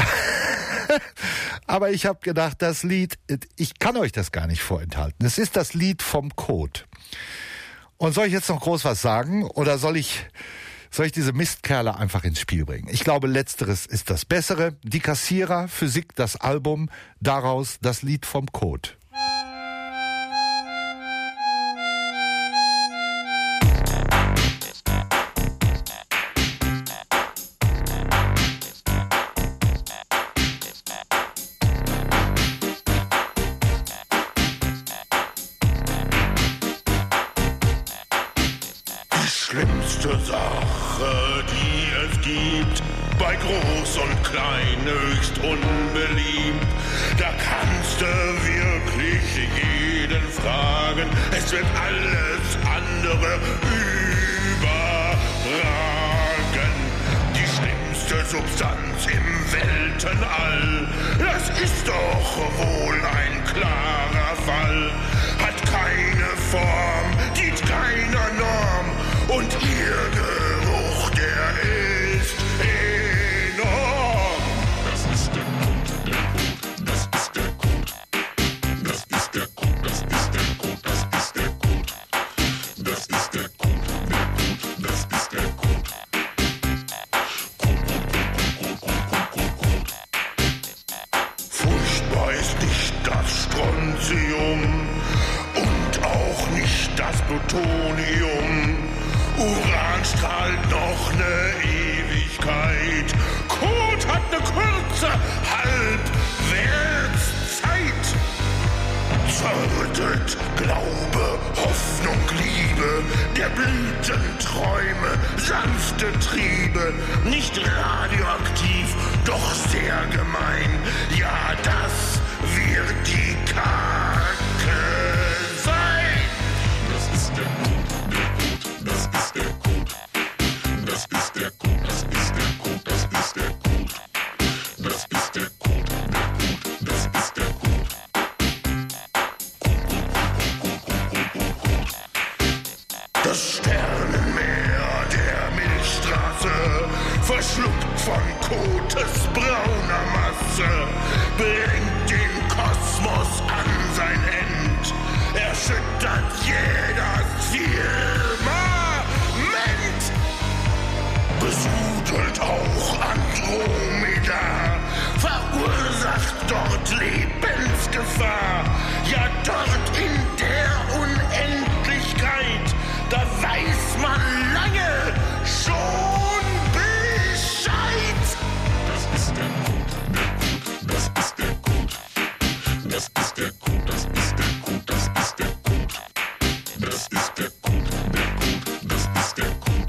Aber ich habe gedacht, das Lied, ich kann euch das gar nicht vorenthalten. Es ist das Lied vom Code. Und soll ich jetzt noch groß was sagen oder soll ich Soll ich diese Mistkerle einfach ins Spiel bringen? Ich glaube, letzteres ist das Bessere. Die Kassierer, Physik, das Album, daraus das Lied vom Code. Schlimmste Sache, die es gibt, bei Groß und Klein höchst unbeliebt. Da kannst du wirklich jeden fragen, es wird alles andere überragen. Die schlimmste Substanz im Weltenall, das ist doch wohl ein klarer Fall. Hat keine Form, dient keiner Norm. Und ihr Geruch, der ist enorm. Das ist der Code, der Code, das ist der Code. Das ist der Code, das ist der Code, das ist der Code. Das ist der Code, der Code, das ist der Code. Code, Code, Code, Code, Code, Code, Code, Code. Furchtbar ist nicht das Strontium. Plutonium. Uran strahlt noch ne Ewigkeit. Kot hat ne kurze Halbwertszeit. Zerrüttet Glaube, Hoffnung, Liebe, der Blütenträume, sanfte Triebe, nicht radioaktiv, doch sehr gemein. Ja, das wird die Kacke sein. Das ist der Code, der Code, das ist der Code. Das ist der Code, das ist der Code, das ist der Code. Das ist der Code, der Code, das ist der Code. Das Sternenmeer der Milchstraße, verschluckt von Kotes brauner Masse, bringt den Kosmos an sein End, erschüttert jedes Firmament, besudelt auch Andromeda, verursacht dort Lebensgefahr, ja dort in der Unendlichkeit, da weiß man lange schon Bescheid. Das ist der Code, der Code, das ist der Code. Das ist der Code, das ist der Code, das ist der Code. Das ist der Code, der Code, das ist der Code.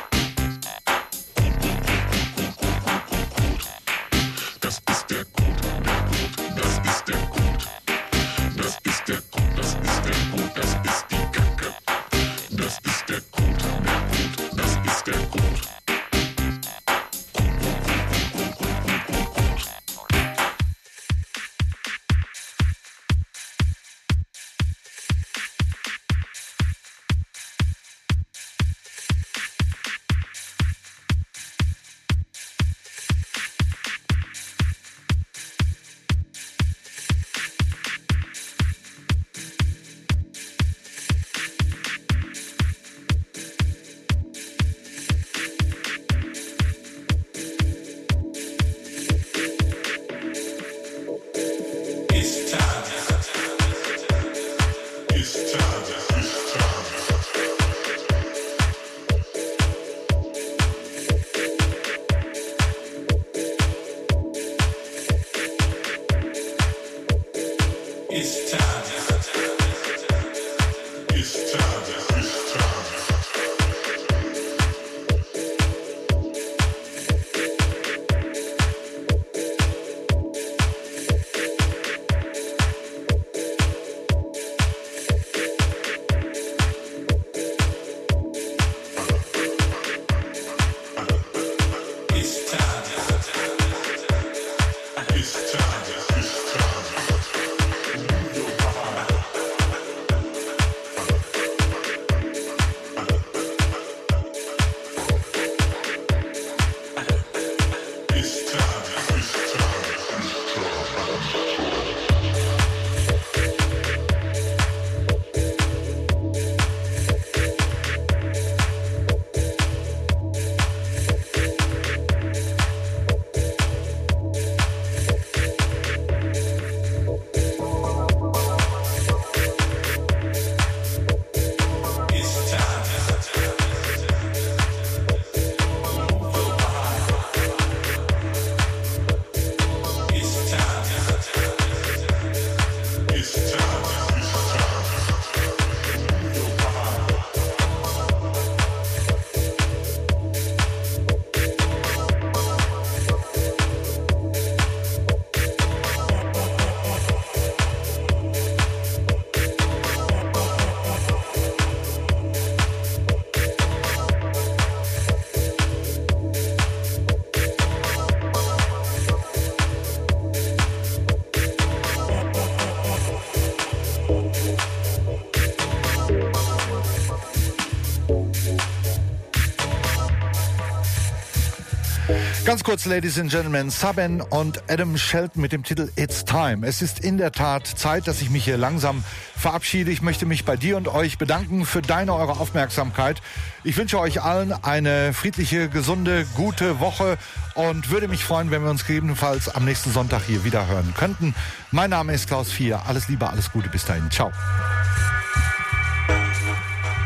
Das ist der Code, der Code, das ist der Code. Das ist der Code, das ist der Code, das ist die Kacke. Das ist der Code, der Code, das ist der Code. Ganz kurz, Ladies and Gentlemen, Saben und Adam Shelton mit dem Titel It's Time. Es ist in der Tat Zeit, dass ich mich hier langsam verabschiede. Ich möchte mich bei dir und euch bedanken für deine, eure Aufmerksamkeit. Ich wünsche euch allen eine friedliche, gesunde, gute Woche und würde mich freuen, wenn wir uns gegebenenfalls am nächsten Sonntag hier wieder hören könnten. Mein Name ist Klaus Vier. Alles Liebe, alles Gute. Bis dahin. Ciao.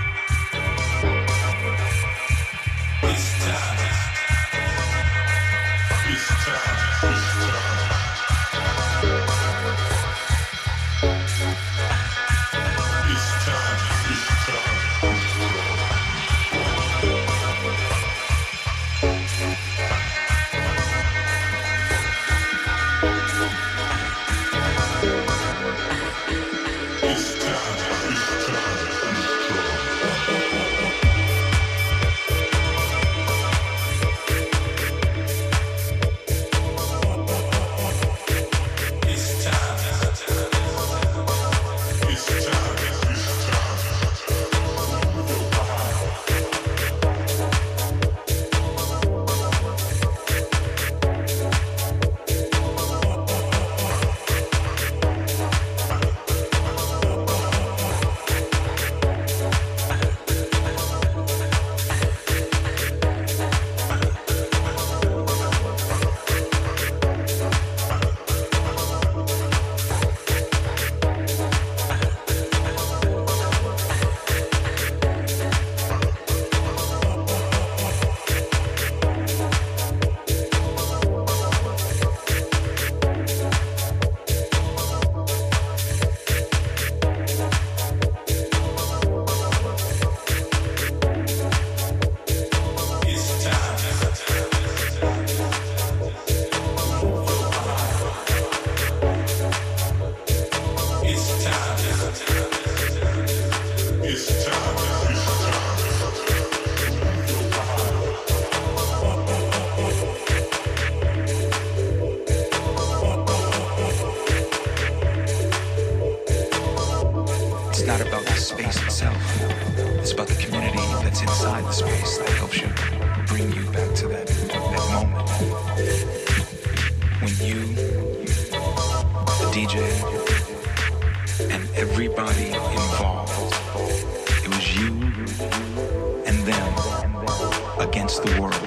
not about the space itself. It's about the community that's inside the space that helps you bring you back to that, that moment when you, the D J, and everybody involved, it was you and them against the world.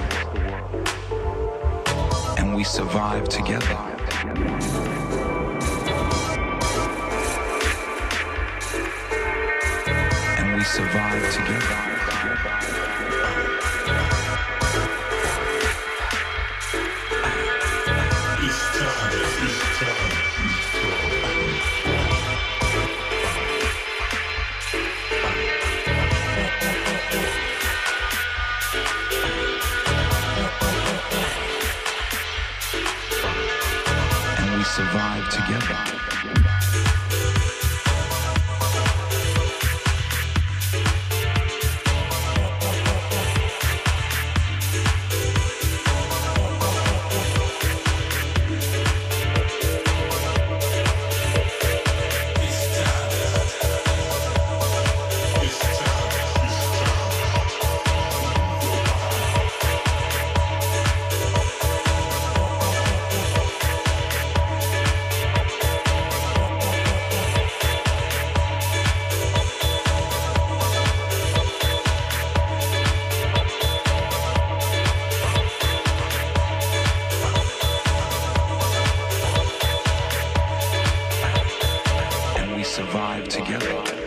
And we survived together. And we survived together. Survive together. Survive together.